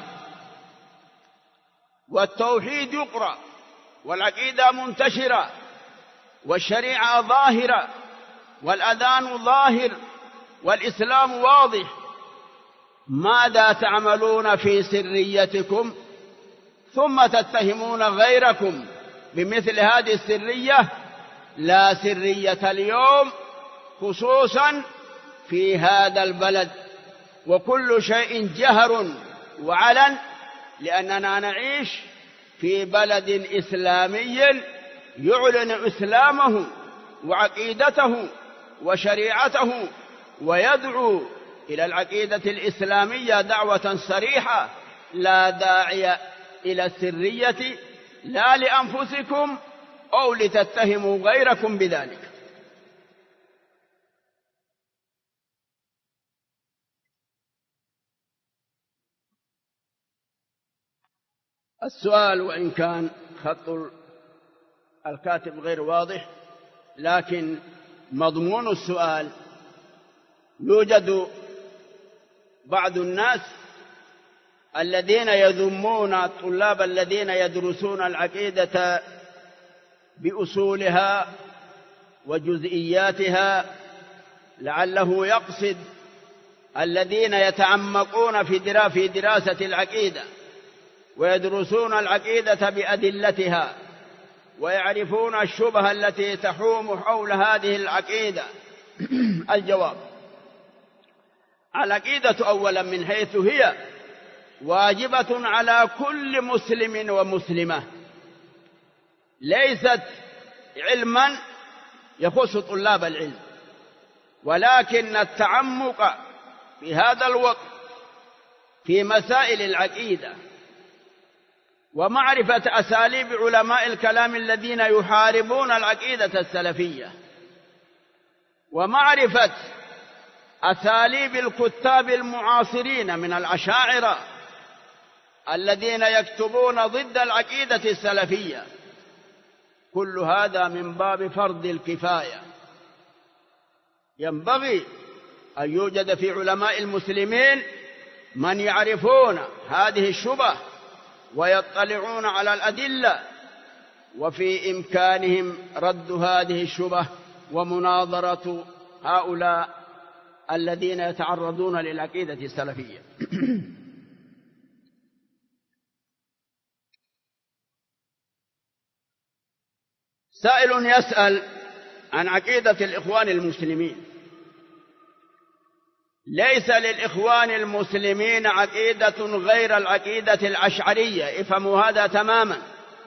والتوحيد يقرأ والعقيدة منتشرة والشريعة ظاهرة والأذان ظاهر والإسلام واضح. ماذا تعملون في سريتكم ثم تتهمون غيركم بمثل هذه السرية؟ لا سرية اليوم خصوصا في هذا البلد، وكل شيء جهر وعلن، لأننا نعيش في بلد إسلامي يعلن إسلامه وعقيدته وشريعته ويدعو إلى العقيدة الإسلامية دعوة صريحة. لا داعي إلى السرية لا لأنفسكم أو لتتهموا غيركم بذلك. السؤال وإن كان خط الكاتب غير واضح، لكن مضمون السؤال: يوجد بعض الناس الذين يذمون الطلاب الذين يدرسون العقيدة بأصولها وجزئياتها، لعله يقصد الذين يتعمقون في دراسة العقيدة ويدرسون العقيدة بأدلتها ويعرفون الشبهة التي تحوم حول هذه العقيدة. الجواب: العقيدة أولا من حيث هي واجبة على كل مسلم ومسلمة، ليست علما يخص طلاب العلم، ولكن التعمق في هذا الوقت في مسائل العقيدة ومعرفة أساليب علماء الكلام الذين يحاربون العقيدة السلفية، ومعرفة أساليب الكتاب المعاصرين من الأشاعرة الذين يكتبون ضد العقيدة السلفية، كل هذا من باب فرض الكفاية. ينبغي أن يوجد في علماء المسلمين من يعرفون هذه الشبه ويطلعون على الأدلة، وفي إمكانهم رد هذه الشبه ومناظرة هؤلاء الذين يتعرضون للعقيدة السلفية. سائل يسأل عن عقيدة الإخوان المسلمين. ليس للإخوان المسلمين عقيدة غير العقيدة الأشعرية، افهموا هذا تماما.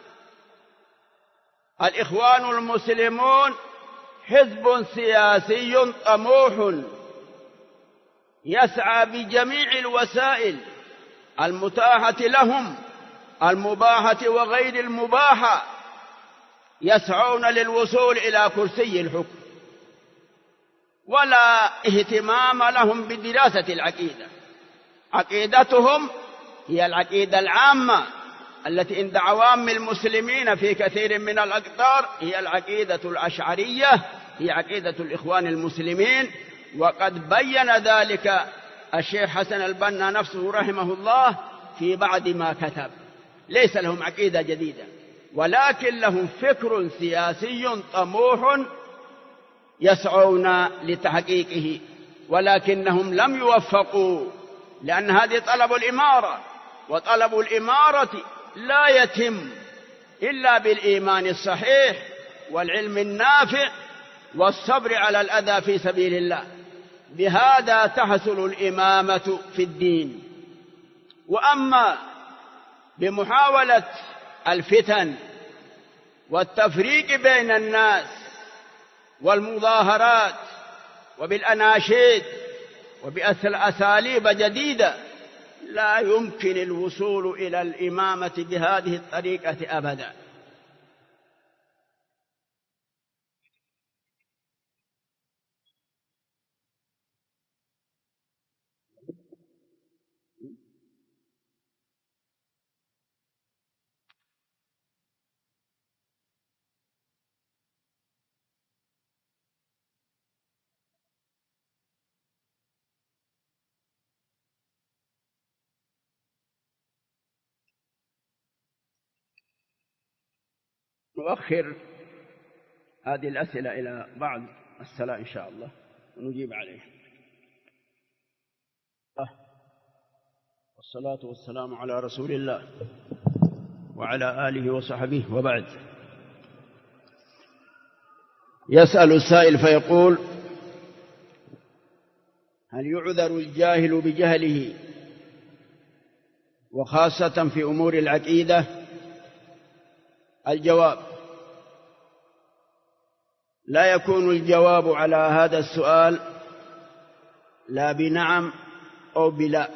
الإخوان المسلمون حزب سياسي طموح يسعى بجميع الوسائل المتاحة لهم، المباحة وغير المباحة، يسعون للوصول إلى كرسي الحكم، ولا اهتمام لهم بدراسة العقيدة. عقيدتهم هي العقيدة العامة التي عند عوام المسلمين في كثير من الأقطار، هي العقيدة الأشعرية، هي عقيدة الإخوان المسلمين. وقد بين ذلك الشيخ حسن البنا نفسه رحمه الله في بعض ما كتب. ليس لهم عقيدة جديدة، ولكن لهم فكر سياسي طموح يسعون لتحقيقه، ولكنهم لم يوفقوا، لأن هذه طلب الإمارة، وطلب الإمارة لا يتم إلا بالإيمان الصحيح والعلم النافع والصبر على الأذى في سبيل الله. بهذا تحصل الإمامة في الدين. وأما بمحاولة الفتن والتفريق بين الناس والمظاهرات وبالأناشيد وبأساليب جديدة لا يمكن الوصول إلى الإمامة بهذه الطريقة أبدا. نؤخر هذه الأسئلة إلى بعد الصلاة إن شاء الله ونجيب عليها. والصلاة والسلام على رسول الله وعلى آله وصحبه، وبعد. يسأل السائل فيقول: هل يعذر الجاهل بجهله وخاصة في أمور العقيدة؟ الجواب: لا يكون الجواب على هذا السؤال لا بنعم أو بلا،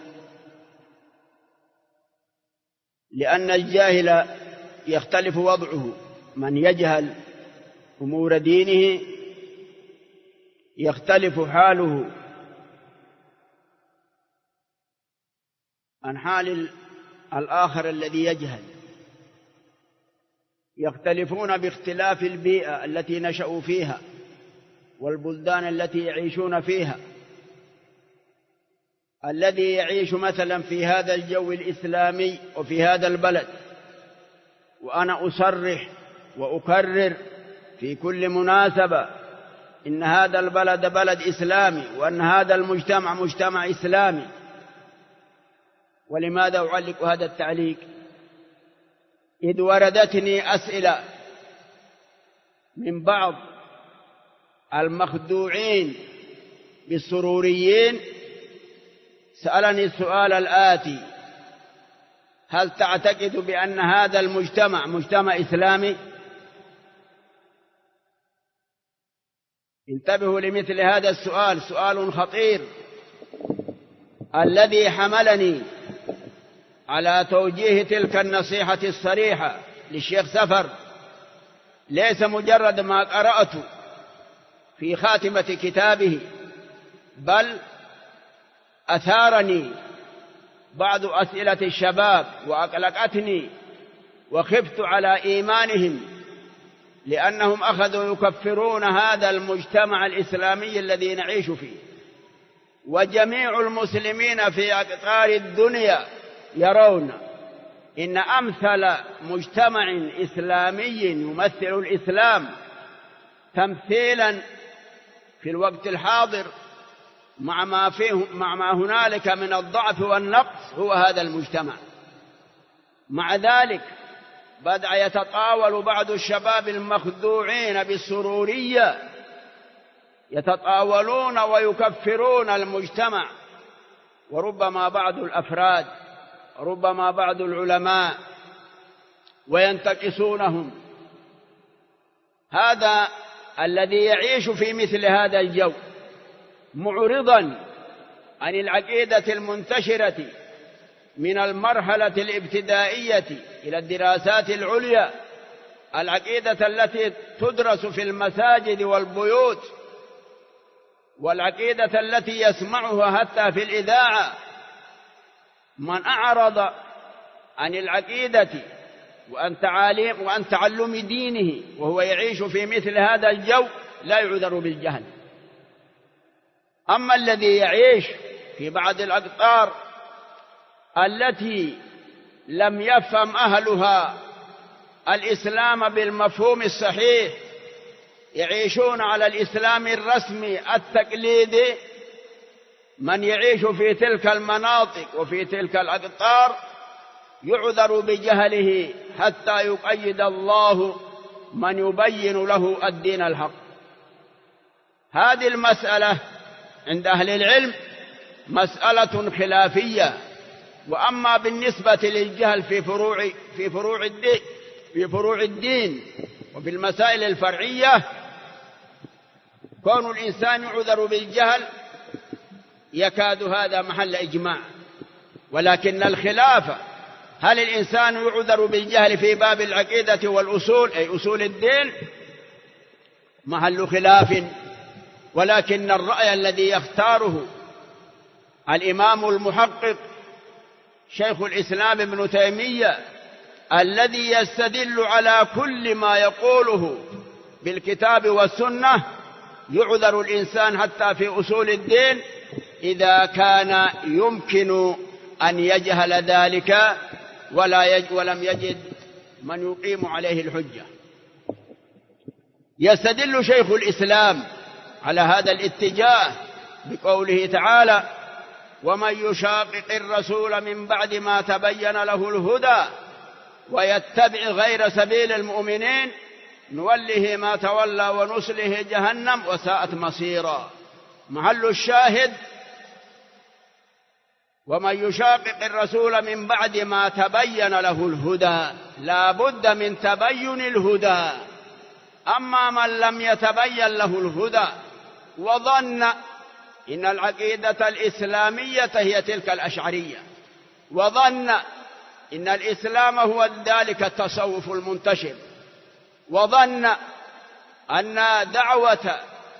لأن الجاهل يختلف وضعه. من يجهل أمور دينه يختلف حاله عن حال الآخر الذي يجهل. يختلفون باختلاف البيئة التي نشأوا فيها والبلدان التي يعيشون فيها. الذي يعيش مثلا في هذا الجو الإسلامي وفي هذا البلد، وأنا أصرح وأكرر في كل مناسبة إن هذا البلد بلد إسلامي وأن هذا المجتمع مجتمع إسلامي. ولماذا أعلق هذا التعليق؟ إذ وردتني أسئلة من بعض المخدوعين بالسروريين، سألني السؤال الآتي: هل تعتقد بأن هذا المجتمع مجتمع إسلامي؟ انتبهوا لمثل هذا السؤال، سؤال خطير. الذي حملني على توجيه تلك النصيحة الصريحة للشيخ سفر ليس مجرد ما قرأت في خاتمة كتابه، بل أثارني بعض أسئلة الشباب وأقلقتني، وخفت على إيمانهم، لأنهم أخذوا يكفرون هذا المجتمع الإسلامي الذي نعيش فيه. وجميع المسلمين في أقطار الدنيا يرون إن أمثل مجتمع إسلامي يمثل الإسلام تمثيلا في الوقت الحاضر مع ما هنالك من الضعف والنقص هو هذا المجتمع. مع ذلك بدأ يتطاول بعض الشباب المخدوعين بالسرورية، يتطاولون ويكفرون المجتمع، وربما بعض الأفراد، ربما بعض العلماء، وينتقصونهم. هذا الذي يعيش في مثل هذا الجو معرضا عن العقيدة المنتشرة من المرحلة الابتدائية إلى الدراسات العليا، العقيدة التي تدرس في المساجد والبيوت، والعقيدة التي يسمعها حتى في الإذاعة. من أعرض عن العقيدة وأن تعلم دينه وهو يعيش في مثل هذا الجو لا يعذر بالجهل. أما الذي يعيش في بعض الأقطار التي لم يفهم أهلها الإسلام بالمفهوم الصحيح، يعيشون على الإسلام الرسمي التقليدي، من يعيش في تلك المناطق وفي تلك الأقطار يعذر بجهله حتى يقيد الله من يبين له الدين الحق. هذه المسألة عند أهل العلم مسألة خلافية. وأما بالنسبة للجهل في فروع الدين وفي المسائل الفرعية، كون الإنسان يعذر بالجهل يكاد هذا محل إجماع. ولكن الخلاف هل الإنسان يعذر بالجهل في باب العقيدة والأصول أي أصول الدين؟ محل خلاف. ولكن الرأي الذي يختاره الإمام المحقق شيخ الإسلام ابن تيمية الذي يستدل على كل ما يقوله بالكتاب والسنة، يعذر الإنسان حتى في أصول الدين إذا كان يمكن أن يجهل ذلك ولم يجد من يقيم عليه الحجة. يستدل شيخ الإسلام على هذا الاتجاه بقوله تعالى: ومن يشاقق الرسول من بعد ما تبين له الهدى ويتبع غير سبيل المؤمنين نوله ما تولى ونصله جهنم وساءت مصيرا. محل الشاهد: ومن يشاقق الرسول من بعد ما تبين له الهدى، لا بد من تبين الهدى. أما من لم يتبين له الهدى وظن إن العقيدة الإسلامية هي تلك الأشعرية، وظن إن الإسلام هو ذلك التصوف المنتشر، وظن أن دعوة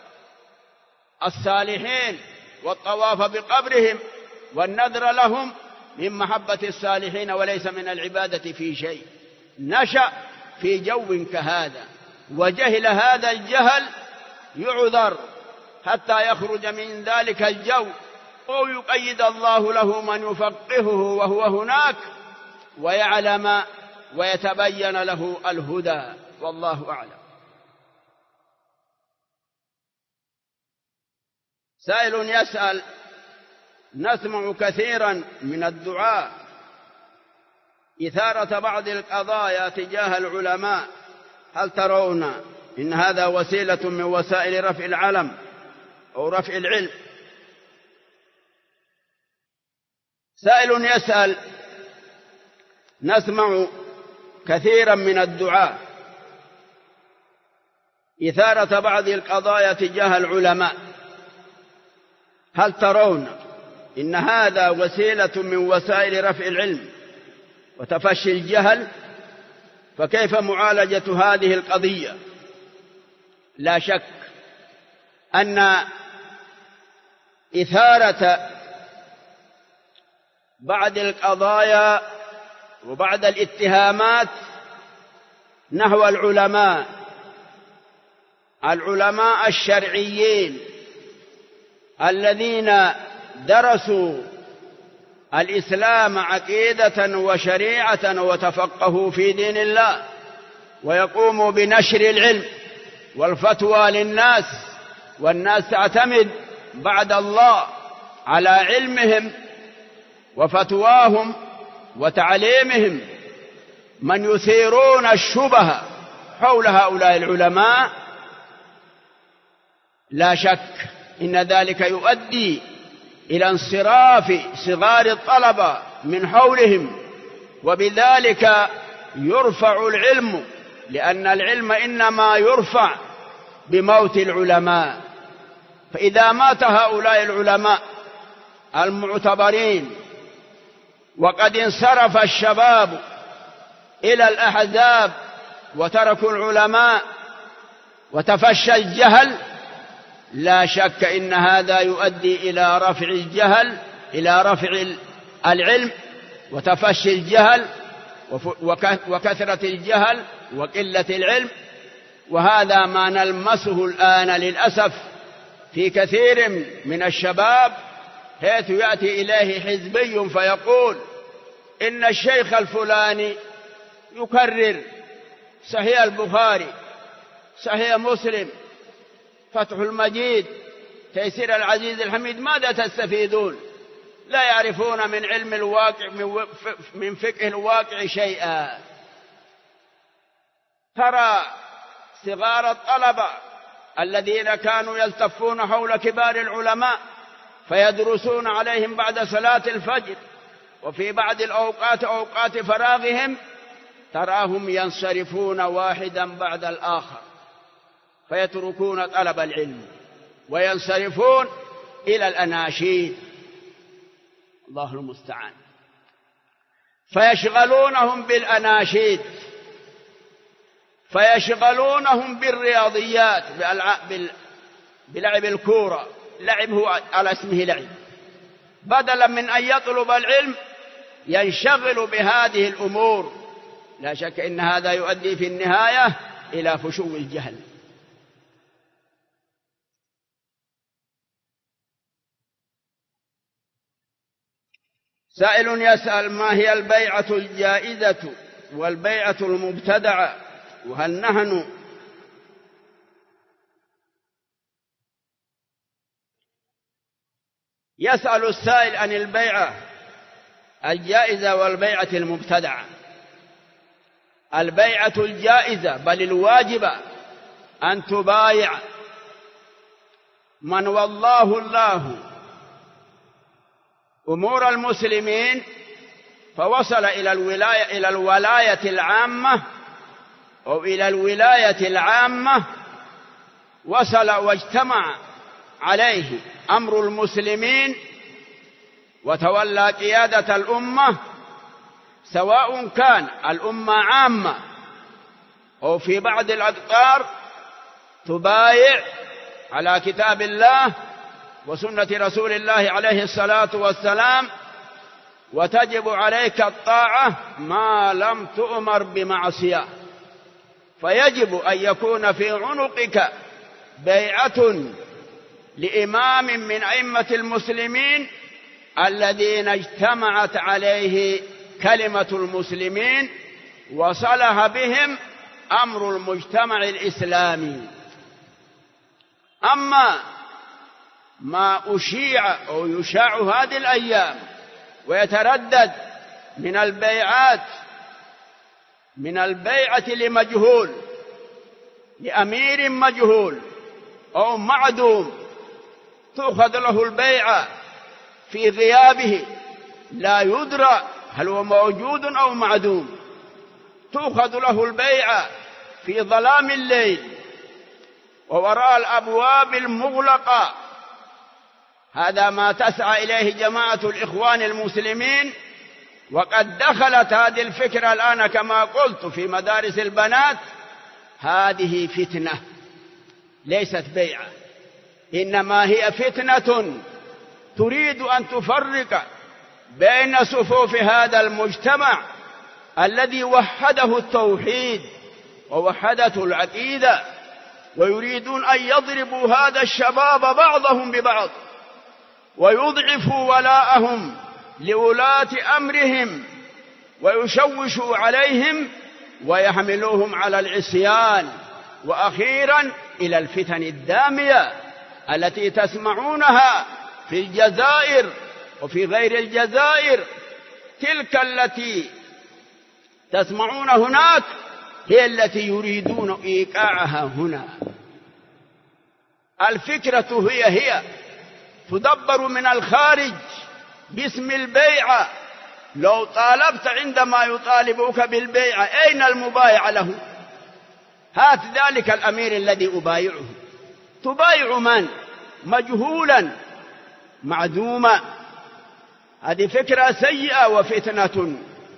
الصالحين والطواف بقبرهم والنذر لهم من محبة الصالحين وليس من العبادة في شيء، نشأ في جو كهذا وجهل هذا الجهل، يعذر حتى يخرج من ذلك الجو، أو يقيد الله له من يفقهه وهو هناك ويعلم ويتبين له الهدى، والله أعلم. سائل يسأل: نسمع كثيرا من الدعاء إثارة بعض القضايا تجاه العلماء، هل ترون إن هذا وسيلة من وسائل رفع العلم أو رفع العلم؟ سائل يسأل: نسمع كثيرا من الدعاء إثارة بعض القضايا تجاه العلماء، هل ترون إن هذا وسيلة من وسائل رفع العلم وتفشي الجهل؟ فكيف معالجة هذه القضية؟ لا شك أن إثارة بعض القضايا وبعض الاتهامات نحو العلماء الشرعيين الذين درسوا الإسلام عقيدة وشريعة وتفقهوا في دين الله، ويقوموا بنشر العلم والفتوى للناس، والناس تعتمد بعد الله على علمهم وفتواهم وتعليمهم، من يثيرون الشبه حول هؤلاء العلماء، لا شك إن ذلك يؤدي إلى انصراف صغار الطلبة من حولهم، وبذلك يرفع العلم، لأن العلم إنما يرفع بموت العلماء. فإذا مات هؤلاء العلماء المعتبرين وقد انصرف الشباب إلى الأحزاب وتركوا العلماء وتفشى الجهل، لا شك إن هذا يؤدي إلى رفع الجهل، إلى رفع العلم وتفشي الجهل وكثرة الجهل وقلة العلم. وهذا ما نلمسه الآن للأسف في كثير من الشباب، حيث يأتي إليه حزبي فيقول إن الشيخ الفلاني يكرر صحيح البخاري، صحيح مسلم، فتح المجيد، تيسير العزيز الحميد، ماذا تستفيدون؟ لا يعرفون من علم الواقع من فقه الواقع شيئا. ترى صغار الطلبة الذين كانوا يلتفون حول كبار العلماء فيدرسون عليهم بعد صلاة الفجر وفي بعض الأوقات أوقات فراغهم، تراهم ينصرفون واحدا بعد الآخر فيتركون طلب العلم وينصرفون إلى الأناشيد، الله المستعان. فيشغلونهم بالأناشيد، فيشغلونهم بالرياضيات، بلعب الكورة، لعب هو على اسمه لعب، بدلا من أن يطلب العلم ينشغل بهذه الأمور. لا شك إن هذا يؤدي في النهاية إلى فشو الجهل. سائل يسأل: ما هي البيعة الجائزة والبيعة المبتدعة؟ وهل نحن يسأل السائل عن البيعة الجائزة والبيعة المبتدعة. البيعة الجائزة بل الواجبة أن تبايع من والله الله أمور المسلمين فوصل إلى الولاية العامة أو إلى الولاية العامة، وصل واجتمع عليه أمر المسلمين وتولى قيادة الأمة، سواء كان الأمة عامة أو في بعض الأقطار، تبايع على كتاب الله وسنة رسول الله عليه الصلاة والسلام، وتجب عليك الطاعة ما لم تؤمر بمعصية. فيجب أن يكون في عنقك بيعة لإمام من أئمة المسلمين الذين اجتمعت عليه كلمة المسلمين وصلح بهم أمر المجتمع الإسلامي. أما ما أشيع أو يشاع هذه الأيام ويتردد من البيعة لمجهول، لأمير مجهول أو معدوم، تؤخذ له البيعة في غيابه لا يدرى هل هو موجود أو معدوم، تؤخذ له البيعة في ظلام الليل ووراء الأبواب المغلقة. هذا ما تسعى إليه جماعة الإخوان المسلمين، وقد دخلت هذه الفكرة الآن كما قلت في مدارس البنات. هذه فتنة ليست بيعة، إنما هي فتنة تريد أن تفرق بين صفوف هذا المجتمع الذي وحده التوحيد ووحدته العقيدة، ويريدون أن يضربوا هذا الشباب بعضهم ببعض ويضعفوا ولاءهم لولاة أمرهم ويشوشوا عليهم ويحملوهم على العصيان، وأخيرا إلى الفتن الدامية التي تسمعونها في الجزائر وفي غير الجزائر. تلك التي تسمعون هناك هي التي يريدون إيقاعها هنا. الفكرة هي تدبر من الخارج باسم البيعة. لو طالبت عندما يطالبوك بالبيعة أين المبايع له؟ هات ذلك الأمير الذي أبايعه. تبايع من؟ مجهولا معدوما. هذه فكرة سيئة وفتنة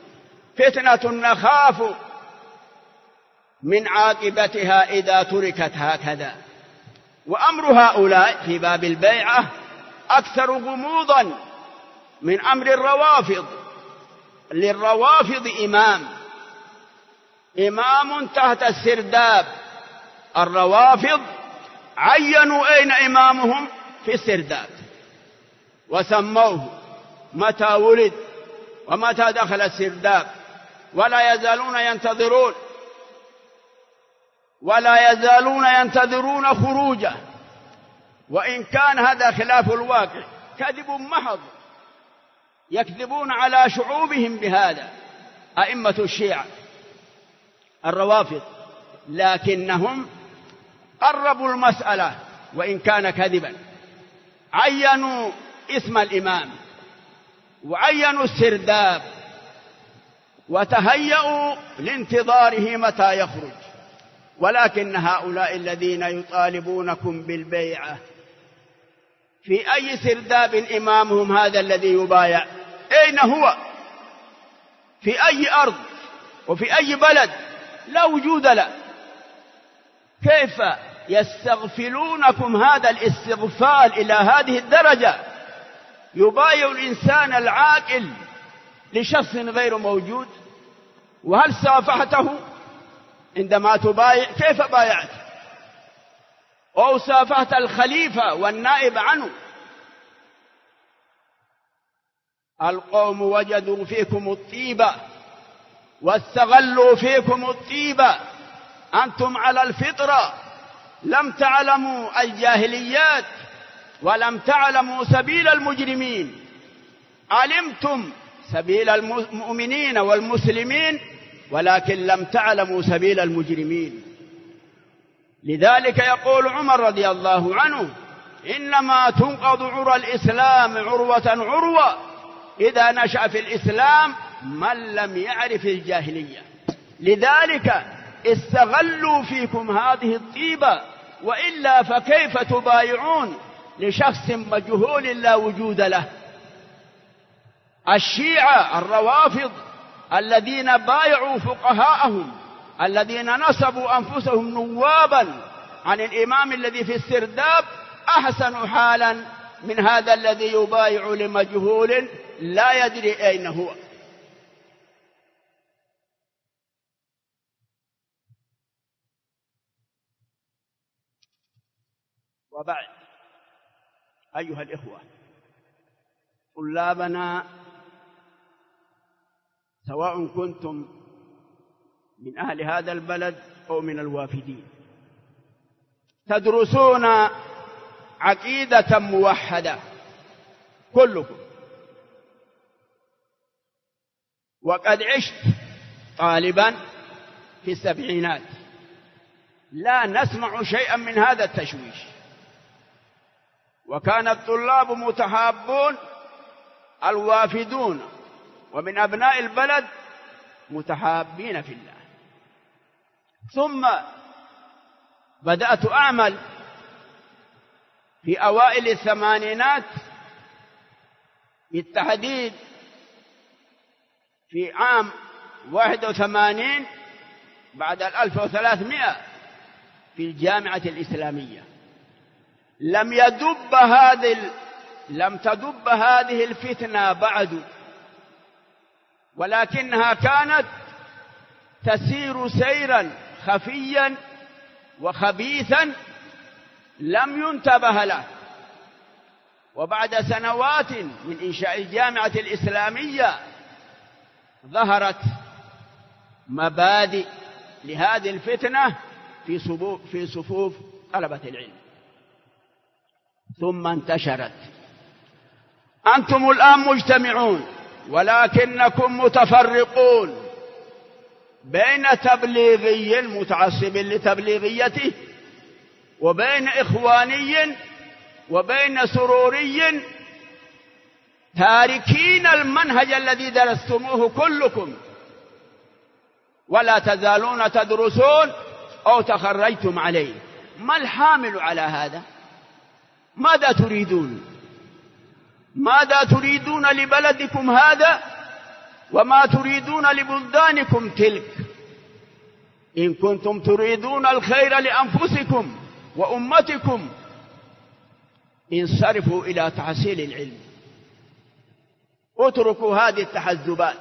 نخاف من عاقبتها إذا تركت هكذا. وأمر هؤلاء في باب البيعة أكثر غموضا من أمر الروافض. للروافض إمام تحت السرداب. الروافض عينوا أين إمامهم في السرداب وسموه متى ولد ومتى دخل السرداب، ولا يزالون ينتظرون خروجه. وإن كان هذا خلاف الواقع كذب محض، يكذبون على شعوبهم بهذا أئمة الشيعة الروافض، لكنهم قربوا المسألة وإن كان كذبا. عينوا اسم الإمام وعينوا السرداب وتهيأوا لانتظاره متى يخرج. ولكن هؤلاء الذين يطالبونكم بالبيعة في أي سرداب إمامهم هذا الذي يبايع؟ أين هو؟ في أي أرض وفي أي بلد لا وجود له، كيف يستغفلونكم هذا الاستغفال إلى هذه الدرجة؟ يبايع الإنسان العاقل لشخص غير موجود. وهل صافحته عندما تبايع؟ كيف بايعت؟ أو صافحت الخليفة والنائب عنه؟ القوم وجدوا فيكم الطيبة واستغلوا فيكم الطيبة، أنتم على الفطرة، لم تعلموا الجاهليات ولم تعلموا سبيل المجرمين، علمتم سبيل المؤمنين والمسلمين ولكن لم تعلموا سبيل المجرمين. لذلك يقول عمر رضي الله عنه: إنما تنقض عرى الإسلام عروة عروة إذا نشأ في الإسلام من لم يعرف الجاهلية. لذلك استغلوا فيكم هذه الطيبة، وإلا فكيف تبايعون لشخص مجهول لا وجود له؟ الشيعة الروافض الذين بايعوا فقهاءهم، الذين نصبوا أنفسهم نوابا عن الإمام الذي في السرداب، أحسن حالا من هذا الذي يبايع لمجهول لا يدري أين هو. وبعد، أيها الإخوة، طلابنا سواء كنتم من أهل هذا البلد أو من الوافدين، تدرسون عقيدة موحدة كلكم، وقد عشت طالبا في السبعينات لا نسمع شيئا من هذا التشويش، وكان الطلاب متحابون، الوافدون ومن أبناء البلد متحابين في الله. ثم بدأت أعمل في أوائل الثمانينات، بالتحديد في عام 81 بعد 1300 في الجامعة الإسلامية. لم تدب هذه الفتنة بعد، ولكنها كانت تسير سيرا خفيا وخبيثا لم ينتبه له. وبعد سنوات من إنشاء الجامعة الإسلامية ظهرت مبادئ لهذه الفتنة في صفوف طلبة العلم، ثم انتشرت. أنتم الآن مجتمعون ولكنكم متفرقون بين تبليغي متعصب لتبليغيته، وبين إخواني، وبين سروري، تاركين المنهج الذي درستموه كلكم، ولا تزالون تدرسون أو تخرجتم عليه. ما الحامل على هذا؟ ماذا تريدون؟ ماذا تريدون لبلدكم هذا وما تريدون لبلدانكم تلك؟ إن كنتم تريدون الخير لأنفسكم وأمتكم انصرفوا إلى تحصيل العلم، اتركوا هذه التحزبات.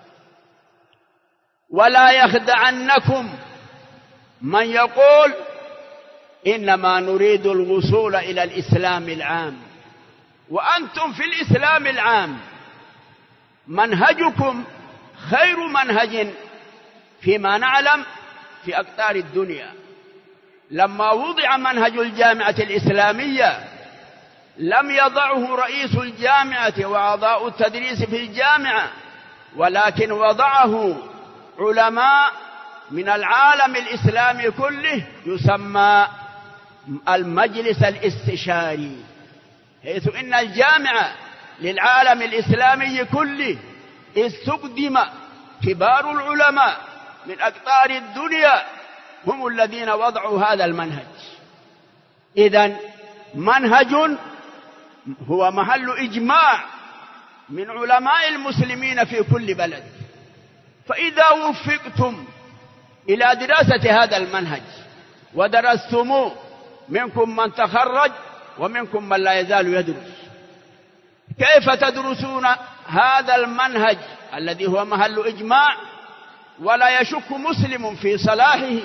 ولا يخدعنكم من يقول إنما نريد الوصول إلى الإسلام العام، وأنتم في الإسلام العام منهجكم خير منهج فيما نعلم في أقطار الدنيا. لما وضع منهج الجامعة الإسلامية لم يضعه رئيس الجامعة وأعضاء التدريس في الجامعة، ولكن وضعه علماء من العالم الإسلامي كله، يسمى المجلس الاستشاري، حيث إن الجامعة للعالم الإسلامي كله استخدم كبار العلماء من أقطار الدنيا، هم الذين وضعوا هذا المنهج. إذن منهج هو محل إجماع من علماء المسلمين في كل بلد، فإذا وفقتم إلى دراسة هذا المنهج ودرستموه، منكم من تخرج ومنكم من لا يزال يدرس، كيف تدرسون هذا المنهج الذي هو محل إجماع ولا يشك مسلم في صلاحه،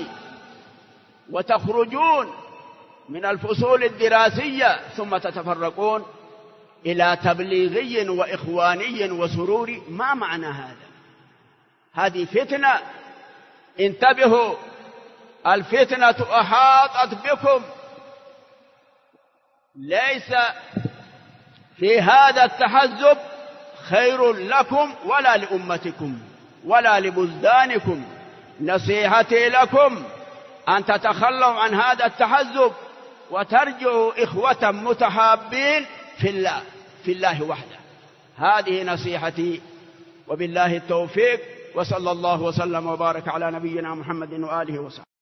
وتخرجون من الفصول الدراسية ثم تتفرقون إلى تبليغي وإخواني وسروري؟ ما معنى هذا؟ هذه فتنة، انتبهوا، الفتنة أحاطت بكم. ليس في هذا التحزب خير لكم ولا لأمتكم ولا لبلدانكم. نصيحتي لكم أن تتخلوا عن هذا التحزب وترجعوا إخوة متحابين في الله وحده. هذه نصيحتي، وبالله التوفيق، وصلى الله وسلم وبارك على نبينا محمد وآله وصحبه.